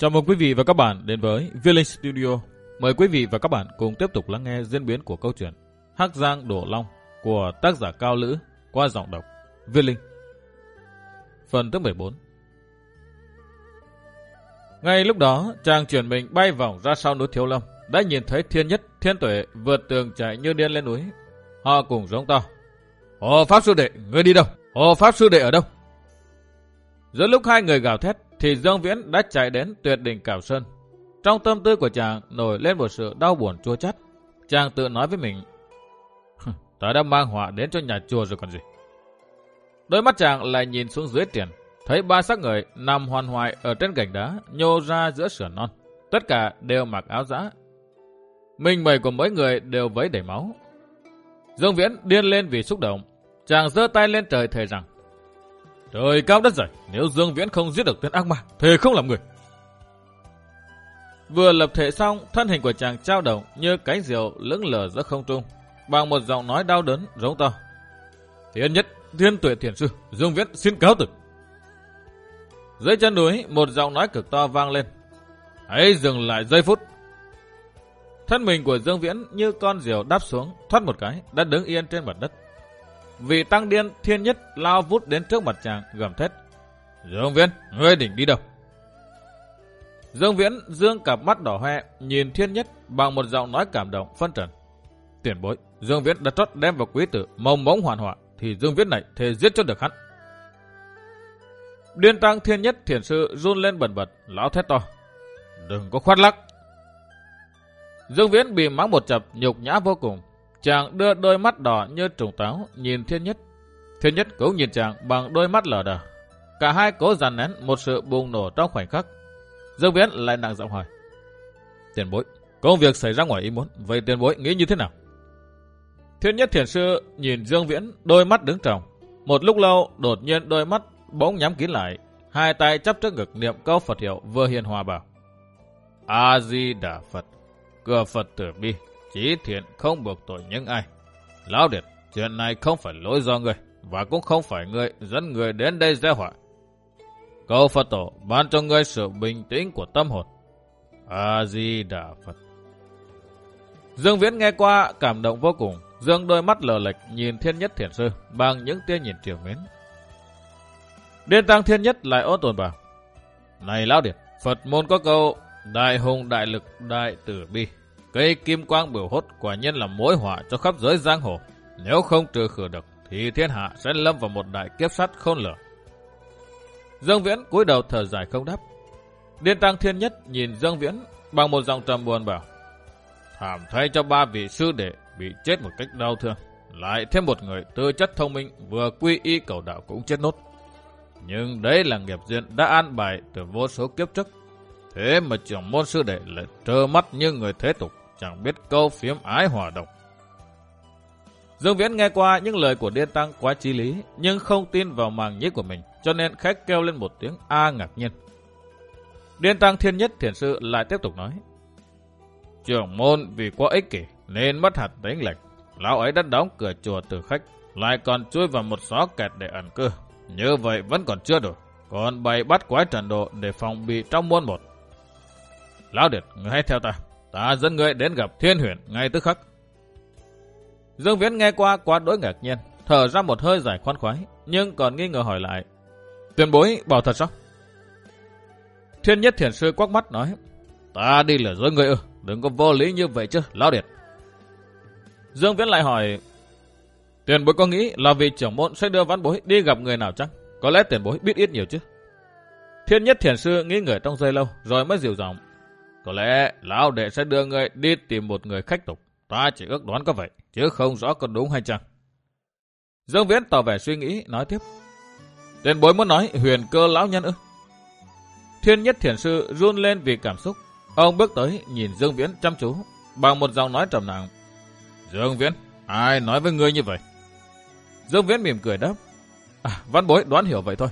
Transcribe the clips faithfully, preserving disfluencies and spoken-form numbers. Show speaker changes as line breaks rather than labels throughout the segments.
Chào mừng quý vị và các bạn đến với Viết Linh Studio. Mời quý vị và các bạn cùng tiếp tục lắng nghe diễn biến của câu chuyện Hắc Giang Đổ Long của tác giả Cao Lữ qua giọng đọc Viết Linh. Phần thứ mười bốn. Ngay lúc đó, chàng chuyển mình bay vòng ra sau núi Thiếu Lâm, đã nhìn thấy Thiên Nhất, Thiên Tuệ vượt tường chạy như điên lên núi. Họ cùng rống to: "Hồ Pháp Sư Đệ, ngươi đi đâu? Hồ Pháp Sư Đệ ở đâu?" Giữa lúc hai người gào thét, thì Dương Viễn đã chạy đến tuyệt đỉnh Cảo Sơn. Trong tâm tư của chàng nổi lên một sự đau buồn chua chát. Chàng tự nói với mình: "Ta đã mang họa đến cho nhà chùa rồi còn gì." Đôi mắt chàng lại nhìn xuống dưới tiền, thấy ba xác người nằm hoàn hoại ở trên gành đá nhô ra giữa sườn non. Tất cả đều mặc áo dã, mình mẩy của mỗi người đều vấy đầy máu. Dương Viễn điên lên vì xúc động. Chàng giơ tay lên trời thề rằng: "Trời cao đất dày, nếu Dương Viễn không giết được tên ác ma, thề không làm người." Vừa lập thể xong, thân hình của chàng trao động như cánh diều lững lờ giữa không trung, bằng một giọng nói đau đớn rống to: "Thiên Nhất, Thiên Tuệ Thiền Sư, Dương Viễn xin cáo từ." Dưới chân núi, một giọng nói cực to vang lên: "Hãy dừng lại giây phút." Thân mình của Dương Viễn như con diều đáp xuống, thoát một cái đã đứng yên trên mặt đất. Vị tăng điên Thiên Nhất lao vút đến trước mặt chàng gầm thét: "Dương Viễn, ngươi định đi đâu?" Dương Viễn dương cặp mắt đỏ hoe nhìn Thiên Nhất bằng một giọng nói cảm động phân trần: "Tiền bối, Dương Viễn đã trót đem vào quý tử mong mống hoàn họa, thì Dương Viễn này thề giết cho được hắn." Điên tăng Thiên Nhất Thiền Sư run lên bần bật, lão thét to: "Đừng có khoác lác." Dương Viễn bị mắng một chập nhục nhã vô cùng. Chàng đưa đôi mắt đỏ như trùng táo nhìn Thiên Nhất. Thiên Nhất cũng nhìn chàng bằng đôi mắt lờ đờ. Cả hai cố dằn nén một sự bùng nổ trong khoảnh khắc. Dương Viễn lại nặng giọng hỏi: "Tiền bối, công việc xảy ra ngoài ý muốn, vậy tiền bối nghĩ như thế nào?" Thiên Nhất Thiền Sư nhìn Dương Viễn, đôi mắt đứng tròng. Một lúc lâu, đột nhiên đôi mắt bỗng nhắm kín lại, hai tay chắp trước ngực niệm câu Phật hiệu vừa hiền hòa bảo: "A Di Đà Phật, cửa Phật tử bi, chí thiện không buộc tội những ai. Lão Điệt, chuyện này không phải lỗi do người, và cũng không phải người dẫn người đến đây gieo họa. Cầu Phật tổ ban cho ngươi sự bình tĩnh của tâm hồn. A Di Đà Phật." Dương Viễn nghe qua cảm động vô cùng, dương đôi mắt lờ lệch nhìn Thiên Nhất Thiền Sư bằng những tia nhìn trìu mến. Điên tăng Thiên Nhất lại ôn tồn bảo: "Này Lão Điệt, Phật môn có câu đại hùng đại lực đại tử bi. Cây kim quang biểu hốt quả nhiên là mối họa cho khắp giới giang hồ. Nếu không trừ khử được thì thiên hạ sẽ lâm vào một đại kiếp sắt khôn lường." Dương Viễn cúi đầu thở dài không đáp. Điên tăng Thiên Nhất nhìn Dương Viễn bằng một giọng trầm buồn bảo: "Thảm thay cho ba vị sư đệ bị chết một cách đau thương, lại thêm một người tư chất thông minh vừa quy y cầu đạo cũng chết nốt. Nhưng đấy là nghiệp duyên đã an bài từ vô số kiếp trước. Thế mà trưởng môn sư đệ lại trơ mắt như người thế tục, chẳng biết câu phiếm ái hòa độc." Dương Viễn nghe qua những lời của điên tăng quá chí lý, nhưng không tin vào màng nhĩ của mình, cho nên khách kêu lên một tiếng a ngạc nhiên. Điên tăng Thiên Nhất Thiền Sư lại tiếp tục nói: "Trưởng môn vì quá ích kỷ nên mất hạt tính lệch, lão ấy đã đóng cửa chùa từ khách, lại còn chui vào một xó kẹt để ẩn cư. Như vậy vẫn còn chưa đủ, còn bày bắt quái trận độ để phòng bị trong môn một. Lão Điệt, người hãy theo ta, ta dẫn người đến gặp Thiên Huyền ngay tức khắc." Dương Viễn nghe qua quá đỗi ngạc nhiên, thở ra một hơi dài khoan khoái, nhưng còn nghi ngờ hỏi lại: "Tiền bối bảo thật sao?" Thiên Nhất Thiền Sư quắc mắt nói: "Ta đi lừa dối người ư? Đừng có vô lý như vậy chứ, Lão Điệt." Dương Viễn lại hỏi: "Tiền bối có nghĩ là vì trưởng môn sẽ đưa vãn bối đi gặp người nào chăng? Có lẽ tiền bối biết ít nhiều chứ?" Thiên Nhất Thiền Sư nghĩ ngợi trong giây lâu rồi mới dịu giọng: "Có lẽ Lão Đệ sẽ đưa người đi tìm một người khách tục. Ta chỉ ước đoán có vậy, chứ không rõ có đúng hay chăng." Dương Viễn tỏ vẻ suy nghĩ, nói tiếp: "Tiền bối muốn nói Huyền Cơ lão nhân ư?" Thiên Nhất Thiền Sư run lên vì cảm xúc. Ông bước tới nhìn Dương Viễn chăm chú, bằng một giọng nói trầm nặng: "Dương Viễn, ai nói với ngươi như vậy?" Dương Viễn mỉm cười đáp: "À, vãn bối đoán hiểu vậy thôi."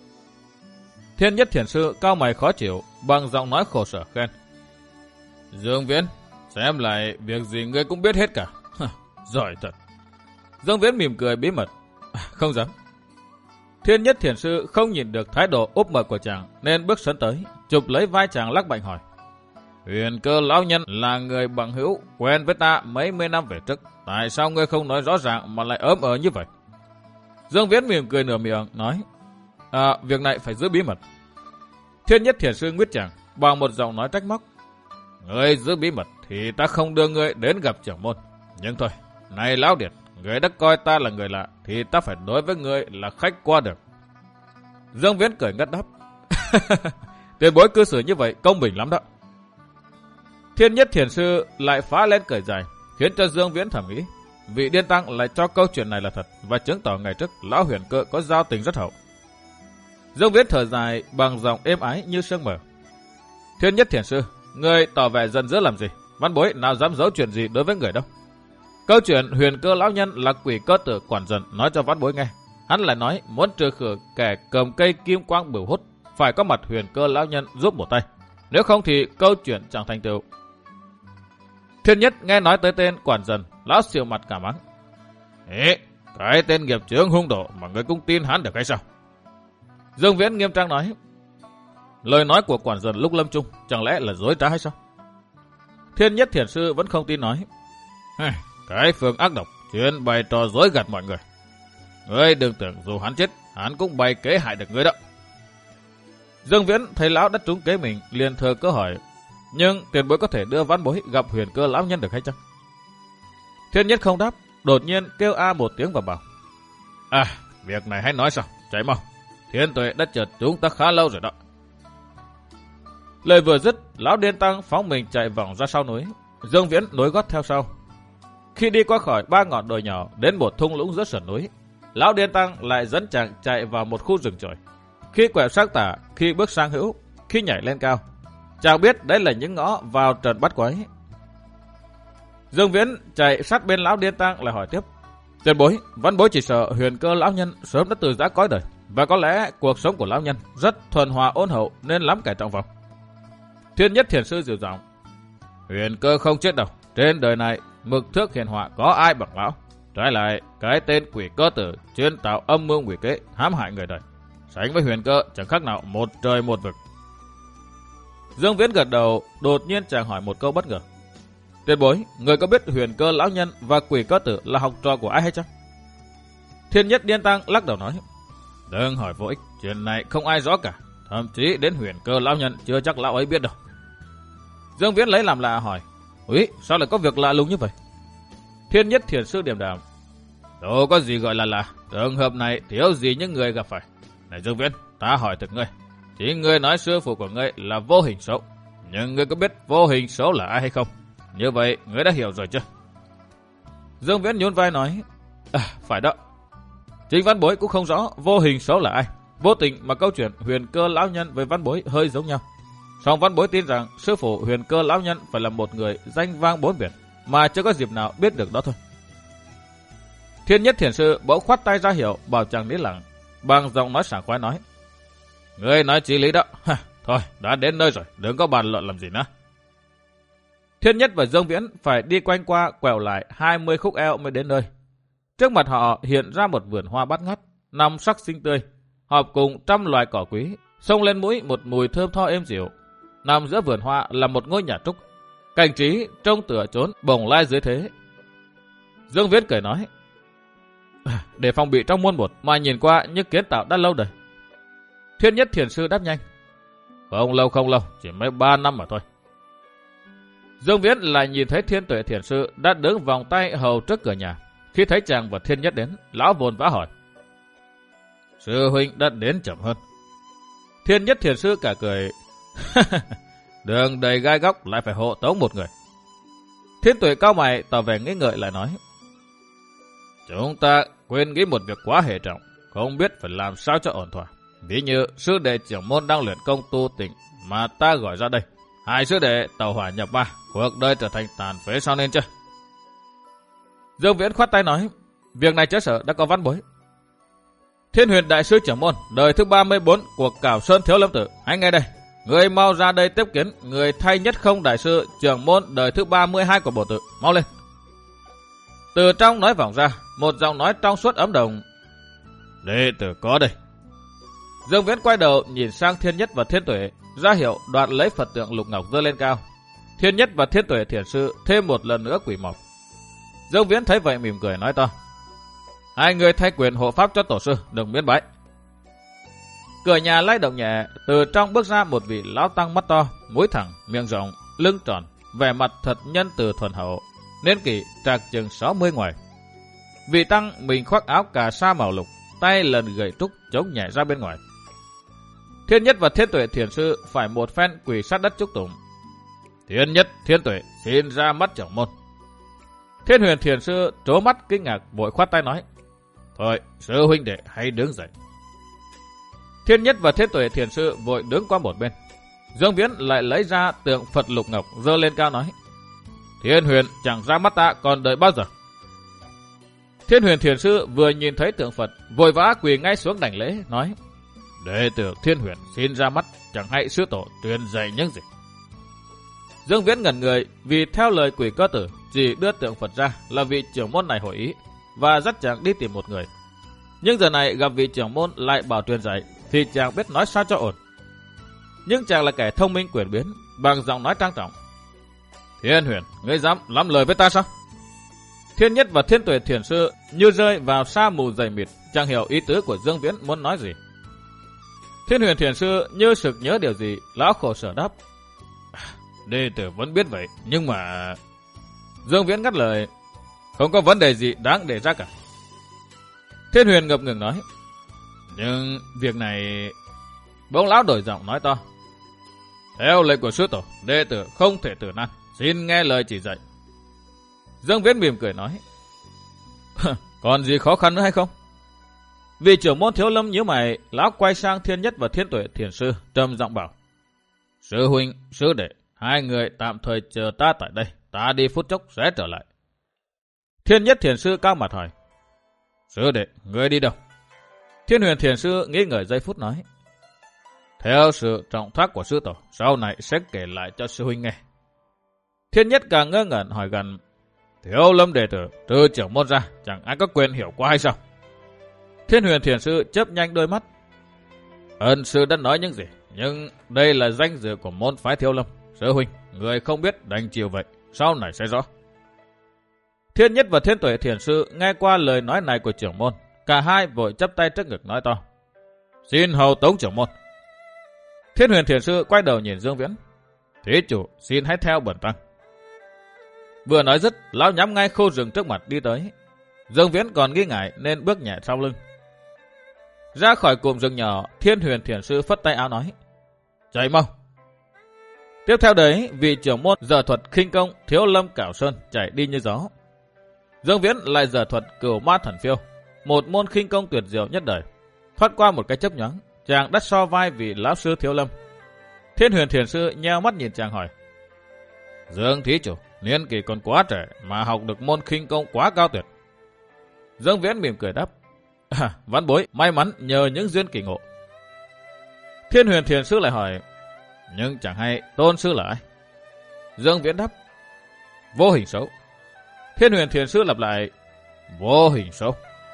Thiên Nhất Thiền Sư cau mày khó chịu, bằng giọng nói khổ sở khen: "Dương Viễn, xem lại việc gì ngươi cũng biết hết cả. Giỏi thật." Dương Viễn mỉm cười bí mật: "Không dám." Thiên Nhất Thiền Sư không nhìn được thái độ úp mở của chàng nên bước sấn tới, chụp lấy vai chàng lắc mạnh hỏi. Huyền Cơ lão nhân là người bằng hữu quen với ta mấy mươi năm về trước, tại sao ngươi không nói rõ ràng mà lại ớm ờ như vậy? Dương Viễn mỉm cười nửa miệng nói, à, việc này phải giữ bí mật. Thiên Nhất Thiền Sư nguyết chàng bằng một giọng nói trách móc. Ngươi giữ bí mật thì ta không đưa ngươi đến gặp trưởng môn. Nhưng thôi, này lão điệt, ngươi đã coi ta là người lạ thì ta phải đối với ngươi là khách qua được. Dương Viễn cười ngất đáp. Tiền bối cư xử như vậy công bình lắm đó. Thiên Nhất Thiền Sư lại phá lên cười dài, khiến cho Dương Viễn thầm nghĩ, vị điên tăng lại cho câu chuyện này là thật và chứng tỏ ngày trước lão Huyền Cơ có giao tình rất hậu. Dương Viễn thở dài bằng giọng êm ái như sương mờ. Thiên Nhất Thiền Sư, người tỏ vẻ giận dữ làm gì? Văn bối nào dám giấu chuyện gì đối với người đâu. Câu chuyện Huyền Cơ lão nhân là quỷ cơ tử quản dần nói cho văn bối nghe. Hắn lại nói muốn trừ khử kẻ cầm cây kim quang bửu hút, phải có mặt Huyền Cơ lão nhân giúp một tay. Nếu không thì câu chuyện chẳng thành tựu. Thiên Nhất nghe nói tới tên quản dần, lão xìu mặt cả mắng. Ê, cái tên nghiệp chướng hung độ mà người cũng tin hắn được hay sao? Dương Viễn nghiêm trang nói. Lời nói của quản dần lúc lâm chung chẳng lẽ là dối trá hay sao? Thiên Nhất Thiền Sư vẫn không tin nói. Cái phương ác độc chuyên bày trò dối gạt mọi người. Ngươi đừng tưởng dù hắn chết, hắn cũng bày kế hại được ngươi đó. Dương Viễn thấy lão đã trúng kế mình, liền thờ cơ hỏi. Nhưng tiền bối có thể đưa văn bối gặp Huyền Cơ lão nhân được hay chăng? Thiên Nhất không đáp, đột nhiên kêu a một tiếng và bảo. À, việc này hãy nói sao, chạy mau. Thiên tuệ đã chợt chúng ta khá lâu rồi đó. Lời vừa dứt, lão điên tăng phóng mình chạy vòng ra sau núi. Dương Viễn nối gót theo sau. Khi đi qua khỏi ba ngọn đồi nhỏ đến một thung lũng giữa sườn núi, lão điên tăng lại dẫn chàng chạy vào một khu rừng chồi. Khi quẹo sang tả, khi bước sang hữu, khi nhảy lên cao, chàng biết đấy là những ngõ vào trận bắt quái. Dương Viễn chạy sát bên lão điên tăng lại hỏi tiếp. Tiền bối, văn bối chỉ sợ Huyền Cơ lão nhân sớm đã từ giã cõi đời, và có lẽ cuộc sống của lão nhân rất thuần hòa ôn hậu nên lắm kẻ trọng vọng. Thiên Nhất Thiền Sư dịu giọng. Huyền Cơ không chết đâu, trên đời này mực thước hiền họa có ai bằng lão. Trái lại, cái tên quỷ cơ tử chuyên tạo âm mưu quỷ kế hãm hại người đời, sánh với Huyền Cơ chẳng khác nào một trời một vực. Dương Viễn gật đầu, đột nhiên chàng hỏi một câu bất ngờ. Tiền bối, người có biết Huyền Cơ lão nhân và quỷ cơ tử là học trò của ai hay chăng? Thiên Nhất điên tăng lắc đầu nói. Đừng hỏi vô ích, chuyện này không ai rõ cả, thậm chí đến Huyền Cơ lão nhân chưa chắc lão ấy biết đâu. Dương Viễn lấy làm lạ hỏi. Úi, sao lại có việc lạ lùng như vậy? Thiên Nhất Thiền Sư điềm đạm. Đâu có gì gọi là lạ, trường hợp này thiếu gì những người gặp phải. Này Dương Viễn, ta hỏi thật ngươi, chỉ ngươi nói sư phụ của ngươi là Vô Hình Số, nhưng ngươi có biết Vô Hình Số là ai hay không? Như vậy ngươi đã hiểu rồi chưa? Dương Viễn nhún vai nói. À, phải đó. Chính văn bối cũng không rõ Vô Hình Số là ai. Vô tình mà câu chuyện Huyền Cơ lão nhân với văn bối hơi giống nhau. Song văn bối tin rằng sư phụ Huyền Cơ lão nhân phải là một người danh vang bốn biển, mà chưa có dịp nào biết được đó thôi. Thiên Nhất Thiền Sư bỗng khoát tay ra hiệu bảo chàng nín lặng, bằng giọng nói sảng khoái nói. Ngươi nói chí lý đó. Ha, thôi, đã đến nơi rồi, đừng có bàn luận làm gì nữa. Thiên Nhất và Dương Viễn phải đi quanh qua quẹo lại hai mươi khúc eo mới đến nơi. Trước mặt họ hiện ra một vườn hoa bát ngát, năm sắc xinh tươi, hợp cùng trăm loài cỏ quý, xông lên mũi một mùi thơm tho êm dịu. Nằm giữa vườn hoa là một ngôi nhà trúc, cảnh trí trông tựa trốn bồng lai dưới thế. Dương Viễn cười nói. Để phòng bị trong muôn một mà nhìn qua như kiến tạo đã lâu đời. Thiên Nhất Thiền Sư đáp nhanh. Không lâu không lâu, chỉ mấy ba năm mà thôi. Dương Viễn lại nhìn thấy Thiên Tuệ Thiền Sư đã đứng vòng tay hầu trước cửa nhà. Khi thấy chàng và Thiên Nhất đến, lão vồn vã hỏi. Sư huynh đã đến chậm hơn. Thiên Nhất Thiền Sư cả cười. Đường đầy gai góc lại phải hộ tống một người. Thiên Tuệ cao mày tỏ vẻ nghĩ ngợi lại nói. Chúng ta quên nghĩ một việc quá hệ trọng, không biết phải làm sao cho ổn thỏa. Ví như sư đệ trưởng môn đang luyện công tu tịnh mà ta gọi ra đây. Hai sư đệ tàu hỏa nhập ma, cuộc đời trở thành tàn phế sao nên chưa? Dương Viễn khoát tay nói. Việc này chớ sợ đã có văn bối. Thiên Huyền đại sư trưởng môn đời thứ ba mươi bốn của Cảo Sơn Thiếu Lâm Tử, hãy nghe đây. Người mau ra đây tiếp kiến người thay Nhất Không đại sư trưởng môn đời thứ ba mươi hai của bổ tự, mau lên. Từ trong nói vọng ra một giọng nói trong suốt ấm đồng. Đệ tử có đây. Dương Viễn quay đầu nhìn sang Thiên Nhất và Thiên Tuệ, ra hiệu đoạt lấy Phật tượng lục ngọc giơ lên cao. Thiên Nhất và Thiên Tuệ thiền sư thêm một lần nữa quỳ mọp. Dương Viễn thấy vậy mỉm cười nói to: hai người thay quyền hộ pháp cho tổ sư, đừng biến bái. Cửa nhà lay động nhẹ, từ trong bước ra một vị lão tăng mắt to, mũi thẳng, miệng rộng, lưng tròn, vẻ mặt thật nhân từ thuần hậu, niên kỷ trạc chừng sáu mươi ngoài. Vị tăng mình khoác áo cà sa màu lục, tay lần gậy trúc chống nhẹ ra bên ngoài. Thiên Nhất và Thiên Tuệ thiền sư phải một phen quỳ sát đất chúc tụng. Thiên Nhất, Thiên Tuệ xin ra mắt trưởng môn. Thiên Huyền thiền sư trố mắt kinh ngạc, vội khoát tay nói: thôi, sư huynh đệ hãy đứng dậy. Thiên Nhất và Thiên Tuệ thiền sư vội đứng qua một bên. Dương Viễn lại lấy ra tượng Phật lục ngọc giơ lên cao nói: Thiên Huyền chẳng ra mắt ta còn đợi bao giờ. Thiên Huyền thiền sư vừa nhìn thấy tượng Phật, vội vã quỳ ngay xuống đảnh lễ, nói: đệ tử Thiên Huyền xin ra mắt, chẳng hay sư tổ truyền dạy những gì. Dương Viễn ngẩn người, vì theo lời quỷ cơ tử chỉ đưa tượng Phật ra là vị trưởng môn này hội ý và dắt chàng đi tìm một người. Nhưng giờ này gặp vị trưởng môn lại bảo truyền dạy thì chàng biết nói sao cho ổn. Nhưng chàng là kẻ thông minh quyền biến, bằng giọng nói trang trọng: Thiên Huyền, ngươi dám lắm lời với ta sao? Thiên Nhất và Thiên Tuệ thiền sư như rơi vào sa mù dày mịt, chẳng hiểu ý tứ của Dương Viễn muốn nói gì. Thiên Huyền thiền sư như sực nhớ điều gì, lão khổ sở đáp: đệ tử vẫn biết vậy, nhưng mà... Dương Viễn ngắt lời: không có vấn đề gì đáng để ra cả. Thiên Huyền ngập ngừng nói: nhưng việc này... Bỗng lão đổi giọng nói to: theo lệnh của sư tổ, đệ tử không thể tử nan, xin nghe lời chỉ dạy. Dương Viễn mỉm cười nói: còn gì khó khăn nữa hay không? Vị trưởng môn Thiếu Lâm nhíu mày, lão quay sang Thiên Nhất và Thiên Tuệ thiền sư, trầm giọng bảo: sư huynh, sư đệ, hai người tạm thời chờ ta tại đây, ta đi phút chốc sẽ trở lại. Thiên Nhất thiền sư cao mặt hỏi: sư đệ, ngươi đi đâu? Thiên Huyền thiền sư nghĩ ngợi giây phút nói: theo sự trọng thác của sư tổ, sau này sẽ kể lại cho sư huynh nghe. Thiên Nhất càng ngơ ngẩn hỏi gần: Thiếu Lâm đệ tử trừ trưởng môn ra, chẳng ai có quyền hiểu qua hay sao? Thiên Huyền thiền sư chớp nhanh đôi mắt: ân sư đã nói những gì, nhưng đây là danh dự của môn phái Thiếu Lâm. Sư huynh, người không biết đành chịu vậy, sau này sẽ rõ. Thiên Nhất và Thiên Tuệ thiền sư nghe qua lời nói này của trưởng môn, cả hai vội chắp tay trước ngực nói to: xin hầu tống trưởng môn. Thiên Huyền thiền sư quay đầu nhìn Dương Viễn: thí chủ xin hãy theo bần tăng. Vừa nói dứt, lão nhắm ngay khu rừng trước mặt đi tới. Dương Viễn còn nghi ngại nên bước nhẹ sau lưng. Ra khỏi cụm rừng nhỏ, Thiên Huyền thiền sư phất tay áo nói: chạy mau. Tiếp theo đấy, vị trưởng môn dở thuật khinh công Thiếu Lâm Cảo Sơn chạy đi như gió. Dương Viễn lại dở thuật Cửu Ma Thần Phiêu, một môn khinh công tuyệt diệu nhất đời. Thoát qua một cái chớp nhoáng, chàng đắt so vai vị lão sư Thiếu Lâm. Thiên Huyền thiền sư nheo mắt nhìn chàng hỏi: Dương thí chủ, niên kỷ còn quá trẻ mà học được môn khinh công quá cao tuyệt. Dương Viễn mỉm cười đáp: à, vãn bối may mắn nhờ những duyên kỳ ngộ. Thiên Huyền thiền sư lại hỏi: nhưng chẳng hay tôn sư là ai? Dương Viễn đáp: Vô Hình Sấu. Thiên Huyền thiền sư lặp lại: Vô Hình Sấu.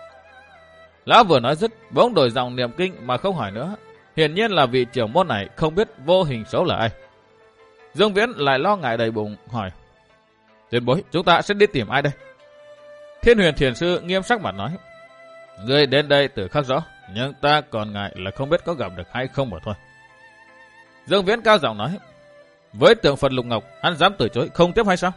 Lão vừa nói dứt, bỗng đổi giọng niệm kinh mà không hỏi nữa. Hiển nhiên là vị trưởng môn này không biết Vô Hình Sấu là ai. Dương Viễn lại lo ngại đầy bụng hỏi: tiền bối, chúng ta sẽ đi tìm ai đây? Thiên Huyền thiền sư nghiêm sắc mặt nói: ngươi đến đây từ khắc rõ, nhưng ta còn ngại là không biết có gặp được hay không mà thôi. Dương Viễn cao giọng nói: với tượng Phật Lục Ngọc, hắn dám từ chối không tiếp hay sao?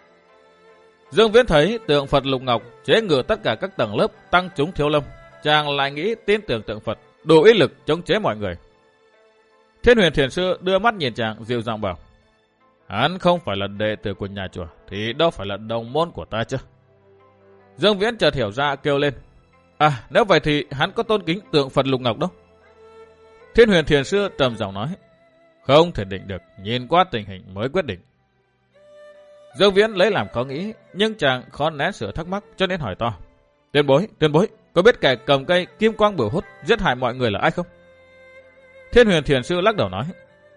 Dương Viễn thấy tượng Phật Lục Ngọc chế ngự tất cả các tầng lớp tăng chúng Thiếu Lâm, chàng lại nghĩ tin tưởng tượng Phật đủ ý lực chống chế mọi người. Thiên Huyền thiền sư đưa mắt nhìn chàng, dịu giọng bảo: hắn không phải là đệ tử của nhà chùa thì đâu phải là đồng môn của ta chứ? Dương Viễn chợt hiểu ra kêu lên: à, nếu vậy thì hắn có tôn kính tượng Phật Lục Ngọc đâu? Thiên Huyền thiền sư trầm giọng nói: không thể định được, nhìn qua tình hình mới quyết định. Dương Viễn lấy làm có nghĩ, nhưng chàng khó nén sự thắc mắc cho nên hỏi to: tiền bối, tiền bối, có biết kẻ cầm cây kim quang bửu hút giết hại mọi người là ai không? Thiên Huyền thiền sư lắc đầu nói: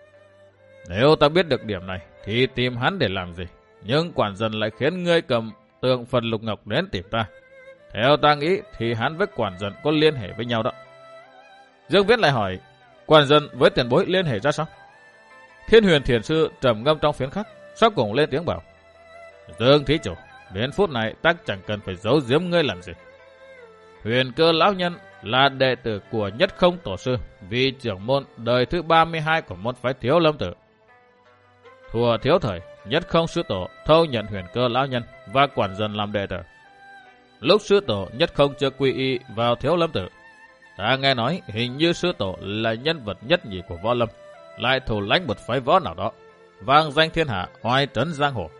nếu ta biết được điểm này thì tìm hắn để làm gì? Nhưng quản dân lại khiến ngươi cầm tượng Phật Lục Ngọc đến tìm ta. Theo ta nghĩ thì hắn với quản dân có liên hệ với nhau đó. Dương Viễn lại hỏi: Quản dân với tiền bối liên hệ ra sao? Thiên Huyền Thiền Sư trầm ngâm trong phiến khắc, sau cùng lên tiếng bảo: Dương thí chủ, đến phút này ta chẳng cần phải giấu giếm ngươi làm gì. Huyền Cơ lão nhân là đệ tử của Nhất Không tổ sư, vị trưởng môn đời thứ ba mươi hai của môn phái Thiếu Lâm Tự. Thùa thiếu thời, Nhất Không sư tổ thâu nhận Huyền Cơ lão nhân và quản dân làm đệ tử. Lúc sư tổ Nhất Không chưa quy y vào Thiếu Lâm Tự, ta nghe nói hình như sư tổ là nhân vật nhất nhì của võ lâm, lại thủ lãnh một phái võ nào đó, vang danh thiên hạ, oai trấn giang hồ.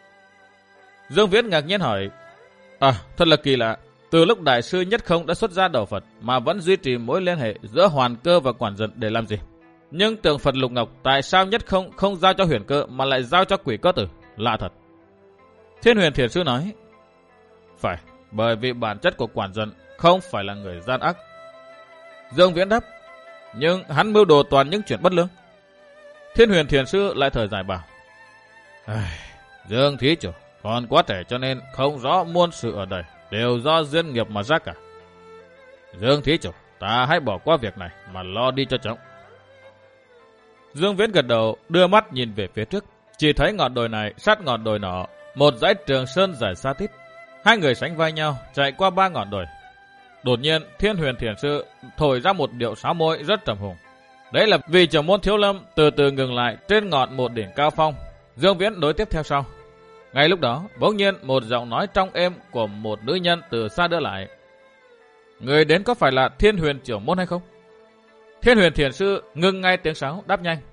Dương Viễn ngạc nhiên hỏi: À, thật là kỳ lạ. Từ lúc đại sư Nhất Không đã xuất gia đầu Phật mà vẫn duy trì mối liên hệ giữa Hoàn Cơ và quản dân để làm gì? Nhưng tượng Phật Lục Ngọc tại sao Nhất Không không giao cho Huyền Cơ mà lại giao cho Quỷ Cơ Tử? Lạ thật. Thiên Huyền Thiền Sư nói: Phải, bởi vì bản chất của quản dân không phải là người gian ác. Dương Viễn đáp: Nhưng hắn mưu đồ toàn những chuyện bất lương. Thiên Huyền Thiền Sư lại thở dài bảo: Dương thí chủ còn quá trẻ cho nên không rõ muôn sự ở đây đều do duyên nghiệp mà ra cả. Dương thí chủ, ta hãy bỏ qua việc này mà lo đi cho chóng. Dương Viễn gật đầu, đưa mắt nhìn về phía trước, chỉ thấy ngọn đồi này sát ngọn đồi nọ, một dãy Trường Sơn dài xa tít. Hai người sánh vai nhau chạy qua ba ngọn đồi. Đột nhiên Thiên Huyền Thiền Sư thổi ra một điệu sáo môi rất trầm hùng. Đấy là vì trưởng môn Thiếu Lâm từ từ ngừng lại trên ngọn một đỉnh cao phong. Dương Viễn đối tiếp theo sau. Ngay lúc đó, bỗng nhiên một giọng nói trong êm của một nữ nhân từ xa đưa lại: Người đến có phải là Thiên Huyền trưởng môn hay không? Thiên Huyền Thiền Sư ngưng ngay tiếng sáo, đáp nhanh: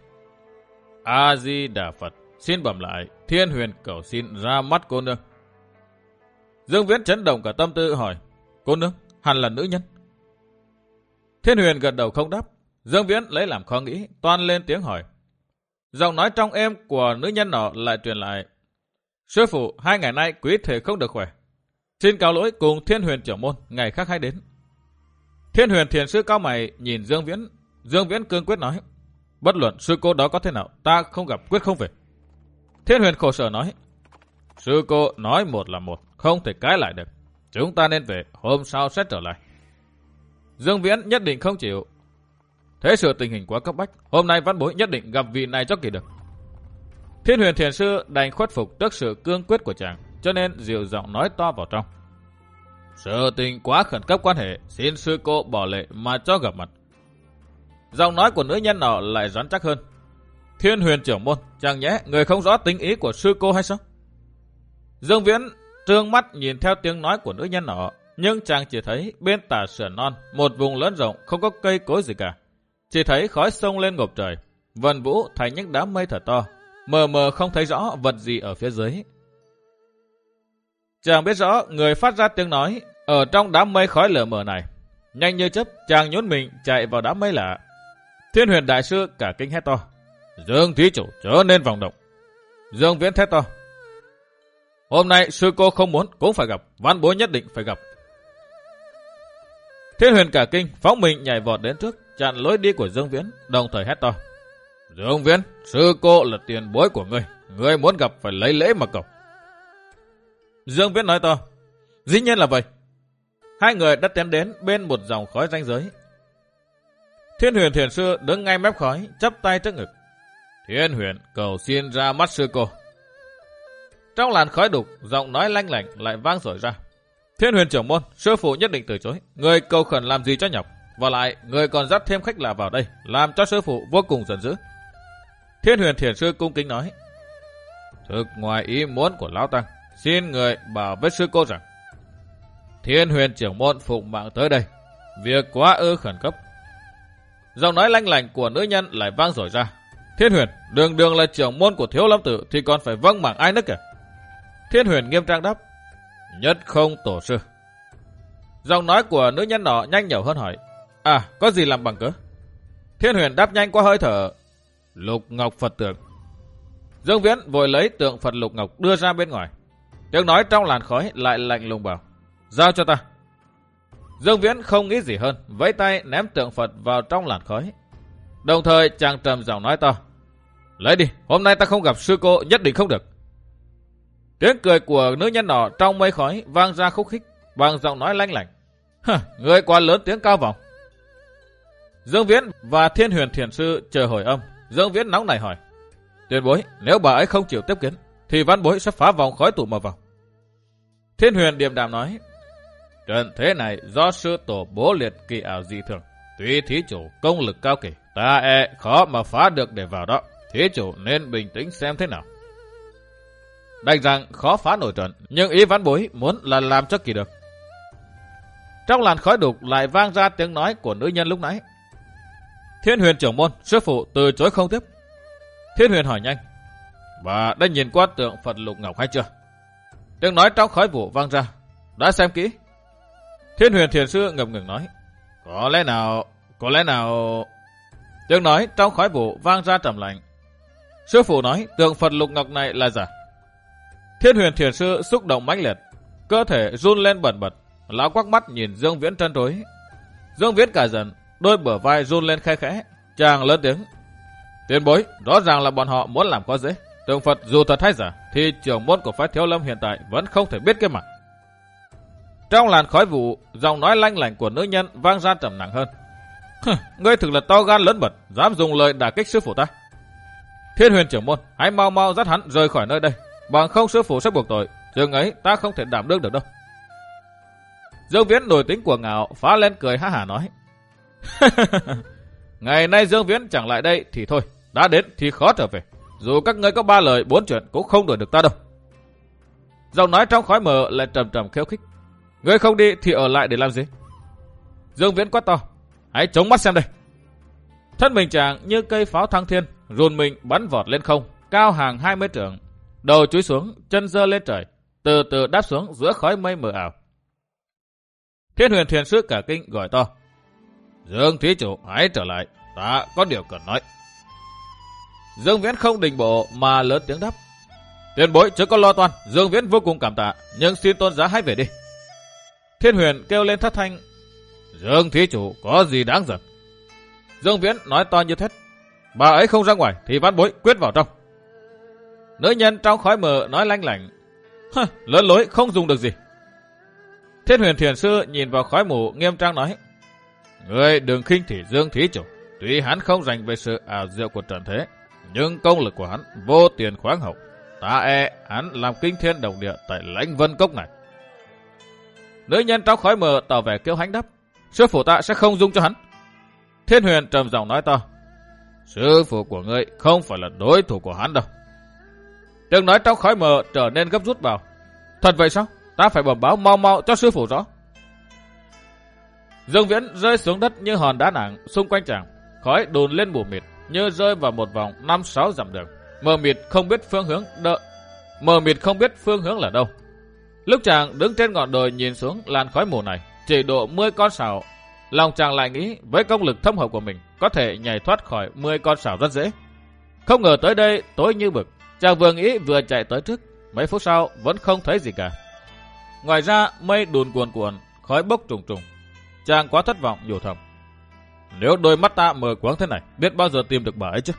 A Di Đà Phật, xin bẩm lại, Thiên Huyền cầu xin ra mắt cô nương. Dương Viễn chấn động cả tâm tư hỏi: Cô nương hẳn là nữ nhân? Thiên Huyền gật đầu không đáp. Dương Viễn lấy làm khó nghĩ, toan lên tiếng hỏi. Giọng nói trong êm của nữ nhân nọ lại truyền lại: Sư phụ, hai ngày nay quý thể không được khỏe, xin cáo lỗi cùng Thiên Huyền trưởng môn, ngày khác hãy đến. Thiên Huyền Thiền Sư cao mày nhìn Dương Viễn. Dương Viễn cương quyết nói: Bất luận sư cô đó có thế nào, ta không gặp quyết không về. Thiên Huyền khổ sở nói: Sư cô nói một là một, không thể cãi lại được. Chúng ta nên về, hôm sau sẽ trở lại. Dương Viễn nhất định không chịu. Thế sự tình hình quá cấp bách, hôm nay văn bối nhất định gặp vị này cho kỳ được. Thiên Huyền Thiền Sư đành khuất phục trước sự cương quyết của chàng, cho nên dịu giọng nói to vào trong: Sự tình quá khẩn cấp quan hệ, xin sư cô bỏ lệ mà cho gặp mặt. Giọng nói của nữ nhân nọ lại rắn chắc hơn: Thiên Huyền trưởng môn, chẳng nhẽ người không rõ tính ý của sư cô hay sao? Dương Viễn trương mắt nhìn theo tiếng nói của nữ nhân nọ, nhưng chàng chỉ thấy bên tả sườn non một vùng lớn rộng không có cây cối gì cả, chỉ thấy khói sông lên ngộp trời, vần vũ thành những đám mây thật to, mờ mờ không thấy rõ vật gì ở phía dưới. Chàng biết rõ người phát ra tiếng nói ở trong đám mây khói lờ mờ này. Nhanh như chớp, chàng nhún mình chạy vào đám mây lạ. Thiên Huyền đại sư cả kinh hét to: Dương thí chủ chớ nên vọng động. Dương Viễn thét to: Hôm nay sư cô không muốn cũng phải gặp, văn bối nhất định phải gặp. Thiên Huyền cả kinh phóng mình nhảy vọt đến trước, chặn lối đi của Dương Viễn, đồng thời hét to: Dương Viễn, sư cô là tiền bối của ngươi, ngươi muốn gặp phải lấy lễ mà cầu. Dương Viễn nói to: Dĩ nhiên là vậy. Hai người đã tiến đến bên một dòng khói ranh giới. Thiên Huyền Thiền Sư đứng ngay mép khói, chắp tay trước ngực: Thiên Huyền cầu xin ra mắt sư cô. Trong làn khói đục, giọng nói lanh lảnh lại vang dội ra: Thiên Huyền trưởng môn, sư phụ nhất định từ chối. Người cầu khẩn làm gì cho nhọc? Và lại, người còn dắt thêm khách lạ vào đây, làm cho sư phụ vô cùng giận dữ. Thiên Huyền Thiền Sư cung kính nói: Thực ngoài ý muốn của lão tăng, xin người bảo với sư cô rằng Thiên Huyền trưởng môn phụng mạng tới đây, việc quá ư khẩn cấp. Giọng nói lanh lảnh của nữ nhân lại vang dội ra: Thiên Huyền, đường đường là trưởng môn của Thiếu Lâm Tự thì còn phải vâng mảng ai nữa kìa. Thiên Huyền nghiêm trang đáp: Nhất Không tổ sư. Giọng nói của nữ nhân nọ nhanh nhẩu hơn hỏi: À, có gì làm bằng cớ? Thiên Huyền đáp nhanh qua hơi thở: Lục Ngọc Phật tượng. Dương Viễn vội lấy tượng Phật Lục Ngọc đưa ra bên ngoài. Tiếng nói trong làn khói lại lạnh lùng bảo: Giao cho ta. Dương Viễn không nghĩ gì hơn, vẫy tay ném tượng Phật vào trong làn khói. Đồng thời chàng trầm giọng nói to: Lấy đi, hôm nay ta không gặp sư cô nhất định không được. Tiếng cười của nữ nhân nọ trong mây khói vang ra khúc khích bằng giọng nói lanh lảnh: Hừ, người quá lớn tiếng cao vọng. Dương Viễn và Thiên Huyền Thiền Sư chờ hồi âm. Dương Viễn nóng nảy hỏi. Tiền bối, nếu bà ấy không chịu tiếp kiến, thì văn bối sẽ phá vòng khói tụ mà vào. Thiên Huyền điềm đạm nói. Trận thế này do sư tổ bố liệt kỳ ảo dị thường. Tuy thí chủ công lực cao kỳ, ta e khó mà phá được để vào đó. Thí chủ nên bình tĩnh xem thế nào. Đành rằng khó phá nổi trận, nhưng ý văn bối muốn là làm cho kỳ được. Trong làn khói đục lại vang ra tiếng nói của nữ nhân lúc nãy. Thiên Huyền trưởng môn, sư phụ từ chối không tiếp. Thiên Huyền hỏi nhanh. Bà đã nhìn qua tượng Phật Lục Ngọc hay chưa? Tiếng nói trong khói vụ vang ra. Đã xem kỹ. Thiên Huyền Thiền Sư ngập ngừng nói. Có lẽ nào, có lẽ nào... Tiếng nói trong khói vụ vang ra trầm lạnh. Sư phụ nói tượng Phật Lục Ngọc này là giả. Thiên Huyền Thiền Sư xúc động mãnh liệt, cơ thể run lên bần bật. Lão quắc mắt nhìn Dương Viễn trân trối. Dương Viễn cả giận, đôi bờ vai run lên khe khẽ. Chàng lớn tiếng. Tiền bối, rõ ràng là bọn họ muốn làm có dễ. Tượng Phật dù thật hay giả, thì trưởng môn của phái Thiếu Lâm hiện tại vẫn không thể biết cái mặt. Trong làn khói vụ, giọng nói lanh lảnh của nữ nhân vang ra trầm nặng hơn. Ngươi thực là to gan lớn mật, dám dùng lời đả kích sư phụ ta. Thiên Huyền trưởng môn, hãy mau mau dắt hắn rời khỏi nơi đây, bằng không sư phụ sẽ buộc tội. Chừng ấy ta không thể đảm đương được đâu. Dương Viễn nổi tính của ngạo phá lên cười ha hả nói. Ngày nay Dương Viễn chẳng lại đây thì thôi, đã đến thì khó trở về. Dù các ngươi có ba lời bốn chuyện cũng không đuổi được ta đâu. Giọng nói trong khói mờ lại trầm trầm khiêu khích. Ngươi không đi thì ở lại để làm gì? Dương Viễn quát to. Hãy chống mắt xem đây. Thân mình chàng như cây pháo thăng thiên, rùn mình bắn vọt lên không, cao hàng hai mươi trượng, đầu chúi xuống, chân giơ lên trời, từ từ đáp xuống giữa khói mây mờ ảo. Thiên Huyền Thiền Sư cả kinh gọi to. Dương thí chủ hãy trở lại, ta có điều cần nói. Dương Viễn không đình bộ mà lớn tiếng đáp. Tiền bối chứ có lo toan, Dương Viễn vô cùng cảm tạ, nhưng xin tôn giá hãy về đi. Thiên Huyền kêu lên thất thanh. Dương thí chủ có gì đáng giận? Dương Viễn nói to như thét. Bà ấy không ra ngoài thì văn bối quyết vào trong. Nữ nhân trong khói mờ nói lanh lảnh. Hơ, lớn lối không dùng được gì. Thiên Huyền Thiền Sư nhìn vào khói mù nghiêm trang nói. Ngươi đừng khinh thị Dương thí chủ. Tuy hắn không dành về sự ảo diệu của trận thế, nhưng công lực của hắn vô tiền khoáng hậu. Ta e hắn làm kinh thiên động địa tại Lãnh Vân Cốc này. Nữ nhân trong khói mờ tỏ vẻ kêu hãnh đáp. Sư phụ ta sẽ không dung cho hắn. Thiên Huyền trầm giọng nói to. Sư phụ của ngươi không phải là đối thủ của hắn đâu. Tiếng nói trong khói mờ trở nên gấp rút vào. Thật vậy sao? Ta phải bẩm báo mau mau cho sư phụ rõ. Dương Viễn rơi xuống đất như hòn đá nặng xung quanh chàng. Khói đùn lên mù mịt như rơi vào một vòng năm sáu dặm đường. Mờ mịt không biết phương hướng đợi. Mờ mịt không biết phương hướng là đâu. Lúc chàng đứng trên ngọn đồi nhìn xuống làn khói mù này, chỉ độ mười con sào, lòng chàng lại nghĩ với công lực thâm hậu của mình có thể nhảy thoát khỏi mười con sào rất dễ. Không ngờ tới đây tối như bực, chàng vừa nghĩ vừa chạy tới trước, mấy phút sau vẫn không thấy gì cả. Ngoài ra mây đùn cuồn cuộn, khói bốc trùng trùng. Chàng quá thất vọng nhủ thầm. Nếu đôi mắt ta mờ quáng thế này, biết bao giờ tìm được bà ấy chứ?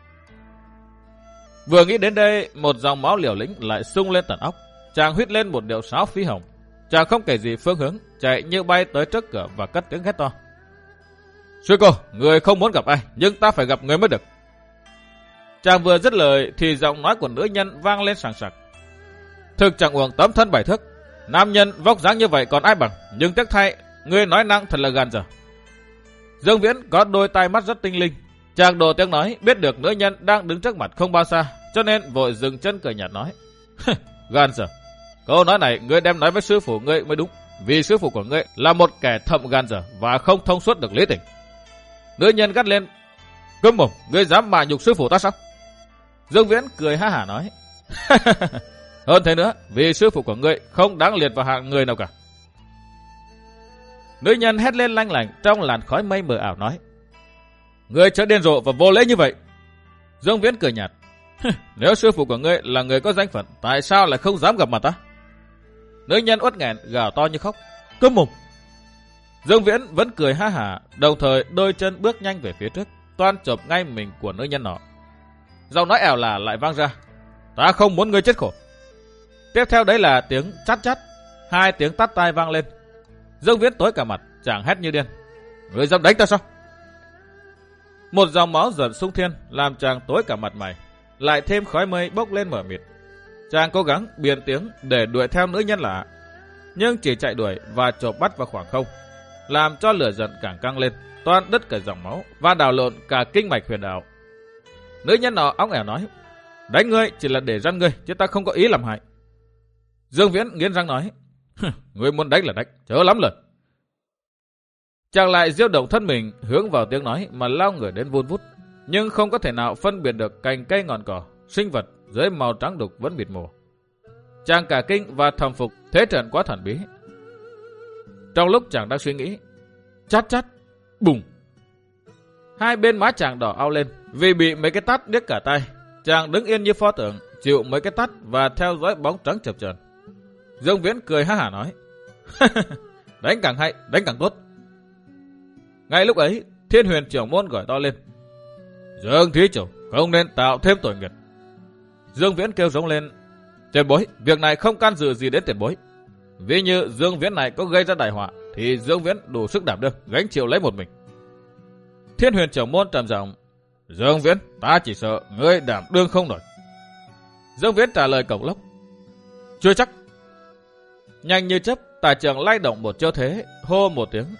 Vừa nghĩ đến đây, một dòng máu liều lĩnh lại sung lên tận óc. Chàng huýt lên một điệu sáo phí hồng. Chàng không kể gì phương hướng, chạy như bay tới trước cửa và cất tiếng hét to. Sư cô, người không muốn gặp ai, nhưng ta phải gặp người mới được. Chàng vừa dứt lời thì giọng nói của nữ nhân vang lên sảng sặc. Thực chẳng uổng tấm thân bảy thước, nam nhân vóc dáng như vậy còn ai bằng, nhưng tiếc thay, người nói năng thật là gan dở. Dương Viễn có đôi tai mắt rất tinh linh. Chàng đồ tiếng nói biết được nữ nhân đang đứng trước mặt không bao xa, cho nên vội dừng chân cười nhạt nói. Gan dở. Câu nói này ngươi đem nói với sư phụ ngươi mới đúng, vì sư phụ của ngươi là một kẻ thậm gan dở và không thông suốt được lý tình. Nữ nhân gắt lên. Câm mồm, ngươi dám mạ nhục sư phụ ta sao? Dương Viễn cười ha hả nói. Hơn thế nữa, vì sư phụ của ngươi không đáng liệt vào hạng người nào cả. Nữ nhân hét lên lanh lảnh trong làn khói mây mờ ảo nói. Ngươi chớ điên rồ và vô lễ như vậy. Dương Viễn cười nhạt. Nếu sư phụ của ngươi là người có danh phận, tại sao lại không dám gặp mặt ta? Nữ nhân uất nghẹn gào to như khóc. Câm mồm. Dương Viễn vẫn cười ha hả, đồng thời đôi chân bước nhanh về phía trước, toan chộp ngay mình của nữ nhân nọ. Giọng nói ẻo lả lại vang ra. Ta không muốn ngươi chết khổ. Tiếp theo đấy là tiếng chát chát, hai tiếng tát tai vang lên. Dương Viễn tối cả mặt, chàng hét như điên. Ngươi dám đánh ta sao? Một dòng máu dần sung thiên làm chàng tối cả mặt mày, lại thêm khói mây bốc lên mờ mịt. Chàng cố gắng biện tiếng để đuổi theo nữ nhân lạ, nhưng chỉ chạy đuổi và chộp bắt vào khoảng không, làm cho lửa giận càng căng lên, toan đứt cả dòng máu và đảo lộn cả kinh mạch huyền đạo. Nữ nhân nọ óng ẻo nói: đánh ngươi chỉ là để răn ngươi, chứ ta không có ý làm hại. Dương Viễn nghiến răng nói: ngươi muốn đánh là đánh, chớ lắm lời. Chàng lại diêu động thân mình hướng vào tiếng nói mà lao người đến vun vút, nhưng không có thể nào phân biệt được cành cây ngọn cỏ, sinh vật dưới màu trắng đục vẫn mịt mù. Chàng cả kinh và thầm phục thế trận quá thần bí. Trong lúc chàng đang suy nghĩ, chát chát, bùng, hai bên má chàng đỏ ao lên vì bị mấy cái tát điếc cả tay. Chàng đứng yên như pho tượng, chịu mấy cái tát và theo dõi bóng trắng chập chờn. Dương Viễn cười ha hả nói: đánh càng hay, đánh càng tốt. Ngay lúc ấy, Thiên Huyền trưởng môn gọi to lên: Dương thí chủ, không nên tạo thêm tội nghiệp. Dương Viễn kêu rống lên: tiền bối, việc này không can dự gì đến tiền bối. Vì như Dương Viễn này có gây ra đại họa, thì Dương Viễn đủ sức đảm đương, gánh chịu lấy một mình. Thiên Huyền trưởng môn trầm giọng: Dương Viễn, ta chỉ sợ ngươi đảm đương không nổi. Dương Viễn trả lời cộc lốc: chưa chắc. Nhanh như chớp, tả trưởng lay động một chiêu thế, hô một tiếng.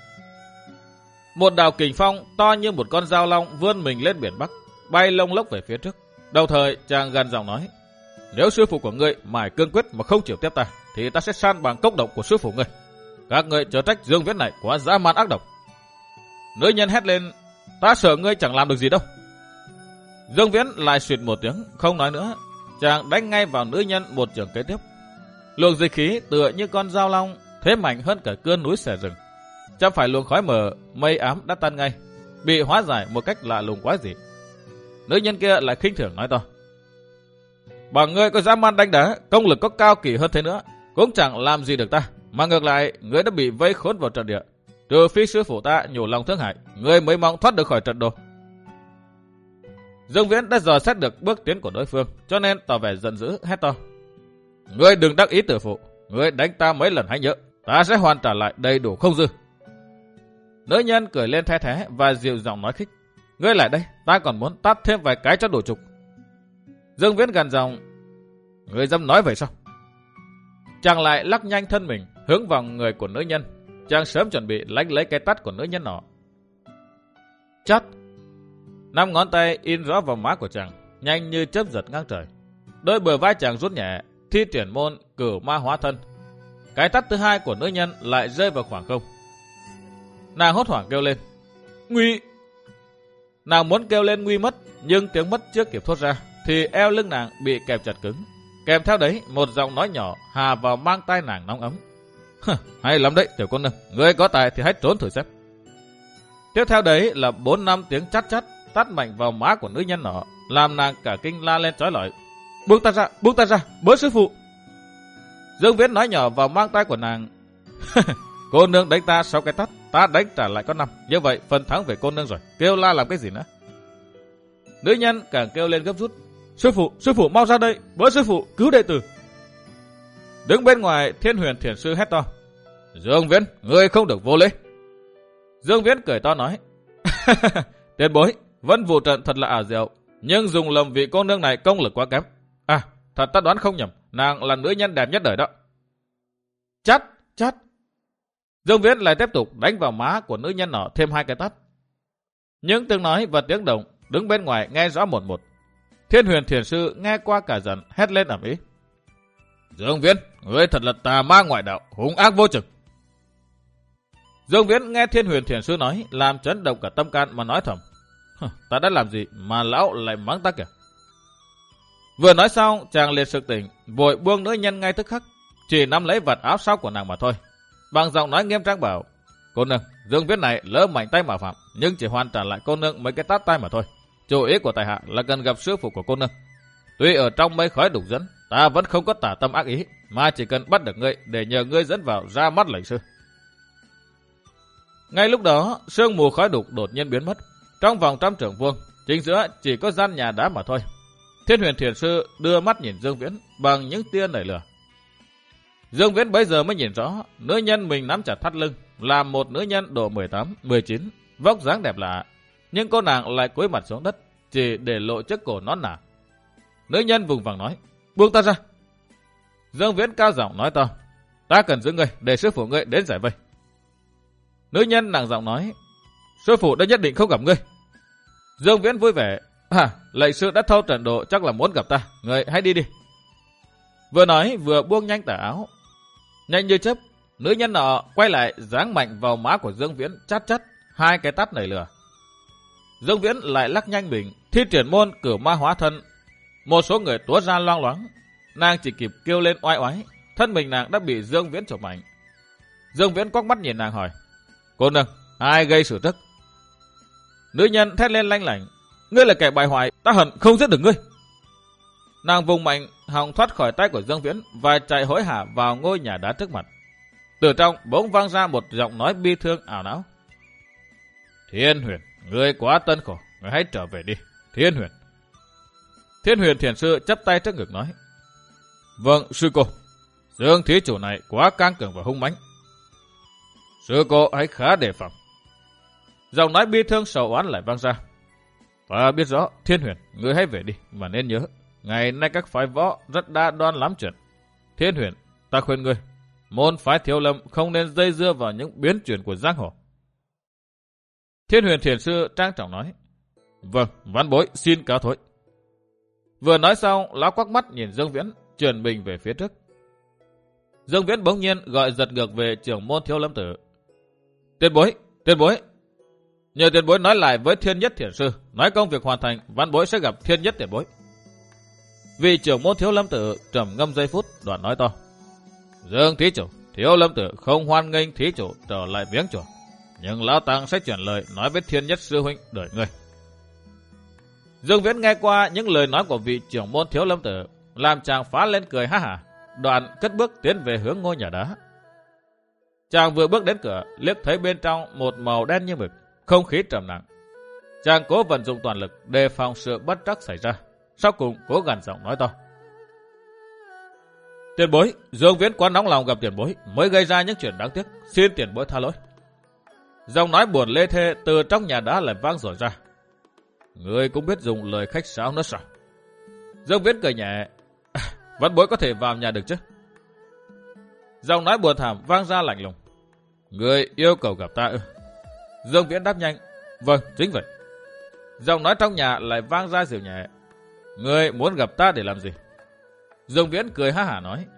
Một đạo kình phong to như một con dao long vươn mình lên biển Bắc, bay lông lốc về phía trước. Đồng thời chàng gần giọng nói: nếu sư phụ của ngươi mải cương quyết mà không chịu tiếp ta, thì ta sẽ san bằng cốc độc của sư phụ ngươi. Các ngươi chớ trách Dương Viễn này quá dã man ác độc. Nữ nhân hét lên: ta sợ ngươi chẳng làm được gì đâu. Dương Viễn lại suýt một tiếng, không nói nữa. Chàng đánh ngay vào nữ nhân một chưởng kế tiếp. Luồng dịch khí tựa như con dao long, thế mạnh hơn cả cơn núi xẻ rừng. Chẳng phải luồng khói mờ, mây ám đã tan ngay, bị hóa giải một cách lạ lùng quái dị. Nữ nhân kia lại khinh thường nói to: bằng ngươi có dám man đánh đá, công lực có cao kỳ hơn thế nữa, cũng chẳng làm gì được ta, mà ngược lại ngươi đã bị vây khốn vào trận địa. Trừ phi sư phụ ta nhủ lòng thương hại, ngươi mới mong thoát được khỏi trận đồ. Dương Viễn đã dò xét được bước tiến của đối phương, cho nên tỏ vẻ giận dữ hét to: ngươi đừng đắc ý tử phụ, ngươi đánh ta mấy lần hãy nhớ, ta sẽ hoàn trả lại đầy đủ không dư. Nữ nhân cười lên the thé và dịu giọng nói khích: ngươi lại đây, ta còn muốn tát thêm vài cái cho đủ trục. Dương Viễn gằn giọng: ngươi dám nói vậy sao? Chàng lại lắc nhanh thân mình hướng vào người của nữ nhân. Chàng sớm chuẩn bị lánh lấy cái tát của nữ nhân nọ. Chát! Năm ngón tay in rõ vào má của chàng, nhanh như chớp giật ngang trời. Đôi bờ vai chàng rút nhẹ, thi triển môn cửu ma hóa thân. Cái tát thứ hai của nữ nhân lại rơi vào khoảng không. Nàng hốt hoảng kêu lên: nguy! Nàng muốn kêu lên nguy mất, nhưng tiếng mất chưa kịp thốt ra, thì eo lưng nàng bị kẹp chặt cứng. Kèm theo đấy, một giọng nói nhỏ hà vào mang tai nàng nóng ấm: hay lắm đấy tiểu cô nương, ngươi có tài thì hãy trốn thử xem. Tiếp theo đấy là bốn năm tiếng chát chát tát mạnh vào má của nữ nhân nọ, làm nàng cả kinh la lên chói lọi: buông ta ra, buông ta ra, bớ sư phụ. Dương Viễn nói nhỏ vào mang tai của nàng: cô nương đánh ta sáu cái tát, ta đánh trả lại có năm, như vậy phần thắng về cô nương rồi, kêu la làm cái gì nữa. Nữ nhân càng kêu lên gấp rút: sư phụ, sư phụ mau ra đây, bớ sư phụ, cứu đệ tử. Đứng bên ngoài, Thiên Huyền thiền sư hét to: Dương Viễn, ngươi không được vô lễ. Dương Viễn cười to nói: tiền bối, Vân Vũ trận thật là ảo diệu, nhưng dùng lầm vị cô nương này công lực quá kém. À, thật ta đoán không nhầm, nàng là nữ nhân đẹp nhất đời đó. Chát, chát. Dương Viễn lại tiếp tục đánh vào má của nữ nhân nọ thêm hai cái tát. Những tiếng nói và tiếng động đứng bên ngoài nghe rõ một một. Thiên Huyền thiền sư nghe qua cả giận, hét lên ầm ĩ: Dương Viễn, ngươi thật là tà ma ngoại đạo, hung ác vô chừng. Dương Viễn nghe Thiên Huyền thiền sư nói, làm chấn động cả tâm can mà nói thầm: ta đã làm gì mà lão lại mắng ta kìa. Vừa nói xong, chàng liền sực tỉnh, vội buông nữ nhân ngay tức khắc, chỉ nắm lấy vạt áo sau của nàng mà thôi. Bằng giọng nói nghiêm trang bảo: cô nương, Dương Viễn này lỡ mạnh tay mà phạm, nhưng chỉ hoàn trả lại cô nương mấy cái tát tay mà thôi. Chủ ý của tài hạ là cần gặp sư phụ của cô nương. Tuy ở trong mây khói đục dẫn, ta vẫn không có tả tâm ác ý, mà chỉ cần bắt được ngươi để nhờ ngươi dẫn vào ra mắt lệnh sư. Ngay lúc đó, sương mù khói đục đột nhiên biến mất. Trong vòng trăm trượng vuông, chính giữa chỉ có gian nhà đá mà thôi. Thiên Huyền thiền sư đưa mắt nhìn Dương Viễn bằng những tia nảy lửa. Dương Viễn bấy giờ mới nhìn rõ, nữ nhân mình nắm chặt thắt lưng là một nữ nhân độ mười tám, mười chín, vóc dáng đẹp lạ. nhưng cô nàng lại cúi mặt xuống đất, chỉ để lộ chiếc cổ nõn nà. Nữ nhân vùng vằng nói, buông ta ra. Dương Viễn cao giọng nói to, ta cần giữ ngươi để sư phụ ngươi đến giải vây. Nữ nhân nặng giọng nói, sư phụ đã nhất định không gặp ngươi. Dương Viễn vui vẻ, à, lệnh sư đã thâu trận độ chắc là muốn gặp ta, ngươi hãy đi đi. Vừa nói vừa buông nhanh tà áo. Nhanh như chớp, nữ nhân nọ quay lại giáng mạnh vào má của Dương Viễn chát chát hai cái tát nảy lửa. Dương Viễn lại lắc nhanh mình, thi triển môn cửu ma hóa thân. Một số người túa ra loang loáng, nàng chỉ kịp kêu lên oai oái, thân mình nàng đã bị Dương Viễn chộp mạnh. Dương Viễn quắc mắt nhìn nàng hỏi, cô nương, ai gây sự tức? Nữ nhân thét lên lanh lảnh, ngươi là kẻ bại hoại, ta hận không giết được ngươi. Nàng vùng mạnh, hòng thoát khỏi tay của Dương Viễn và chạy hối hả vào ngôi nhà đá trước mặt. Từ trong bỗng vang ra một giọng nói bi thương ảo não. Thiên Huyền, ngươi quá tân khổ, ngươi hãy trở về đi. Thiên Huyền. Thiên Huyền thiền sư chắp tay trước ngực nói, vâng sư cô, Dương thí chủ này quá căng cường và hung mãnh, sư cô hãy khá đề phòng. Giọng nói bi thương sầu oán lại vang ra, và biết rõ Thiên Huyền, ngươi hãy về đi, mà nên nhớ ngày nay các phái võ rất đa đoan lắm chuyện. Thiên Huyền, ta khuyên ngươi, môn phái Thiếu Lâm không nên dây dưa vào những biến chuyển của giang hồ. Thiên Huyền thiền sư trang trọng nói, vâng, vãn bối xin cáo thối. Vừa nói xong, lão quắc mắt nhìn Dương Viễn, chuyển mình về phía trước. Dương Viễn bỗng nhiên gọi giật ngược về trưởng môn Thiếu Lâm tử. Tiền bối, tiền bối. Nhờ tiền bối nói lại với Thiên Nhất thiền sư, nói công việc hoàn thành, vãn bối sẽ gặp Thiên Nhất tiền bối. Vị trưởng môn Thiếu Lâm tử trầm ngâm giây phút, đoạn nói to, Dương thí chủ, Thiếu Lâm tử không hoan nghênh thí chủ trở lại viếng chùa, nhưng lão tăng sẽ chuyển lời nói với Thiên Nhất sư huynh đợi ngươi. Dương Viễn nghe qua những lời nói của vị trưởng môn Thiếu Lâm tử, làm chàng phá lên cười ha hả, đoạn cất bước tiến về hướng ngôi nhà đá. Chàng vừa bước đến cửa, liếc thấy bên trong một màu đen như mực, không khí trầm lặng. Chàng cố vận dụng toàn lực đề phòng sự bất trắc xảy ra, sau cùng cố gằn giọng nói to, tiền bối, Dương Viễn quá nóng lòng gặp tiền bối mới gây ra những chuyện đáng tiếc, xin tiền bối tha lỗi. Giọng nói buồn lê thê từ trong nhà đá lại vang dội ra, ngươi cũng biết dùng lời khách sáo nữa sao? Dương Viễn cười nhẹ, vãn bối có thể vào nhà được chứ? Giọng nói buồn thảm vang ra lạnh lùng, ngươi yêu cầu gặp ta ư? Dương Viễn đáp nhanh, vâng, chính vậy. Giọng nói trong nhà lại vang ra dịu nhẹ, ngươi muốn gặp ta để làm gì? Dương Viễn cười ha hả nói,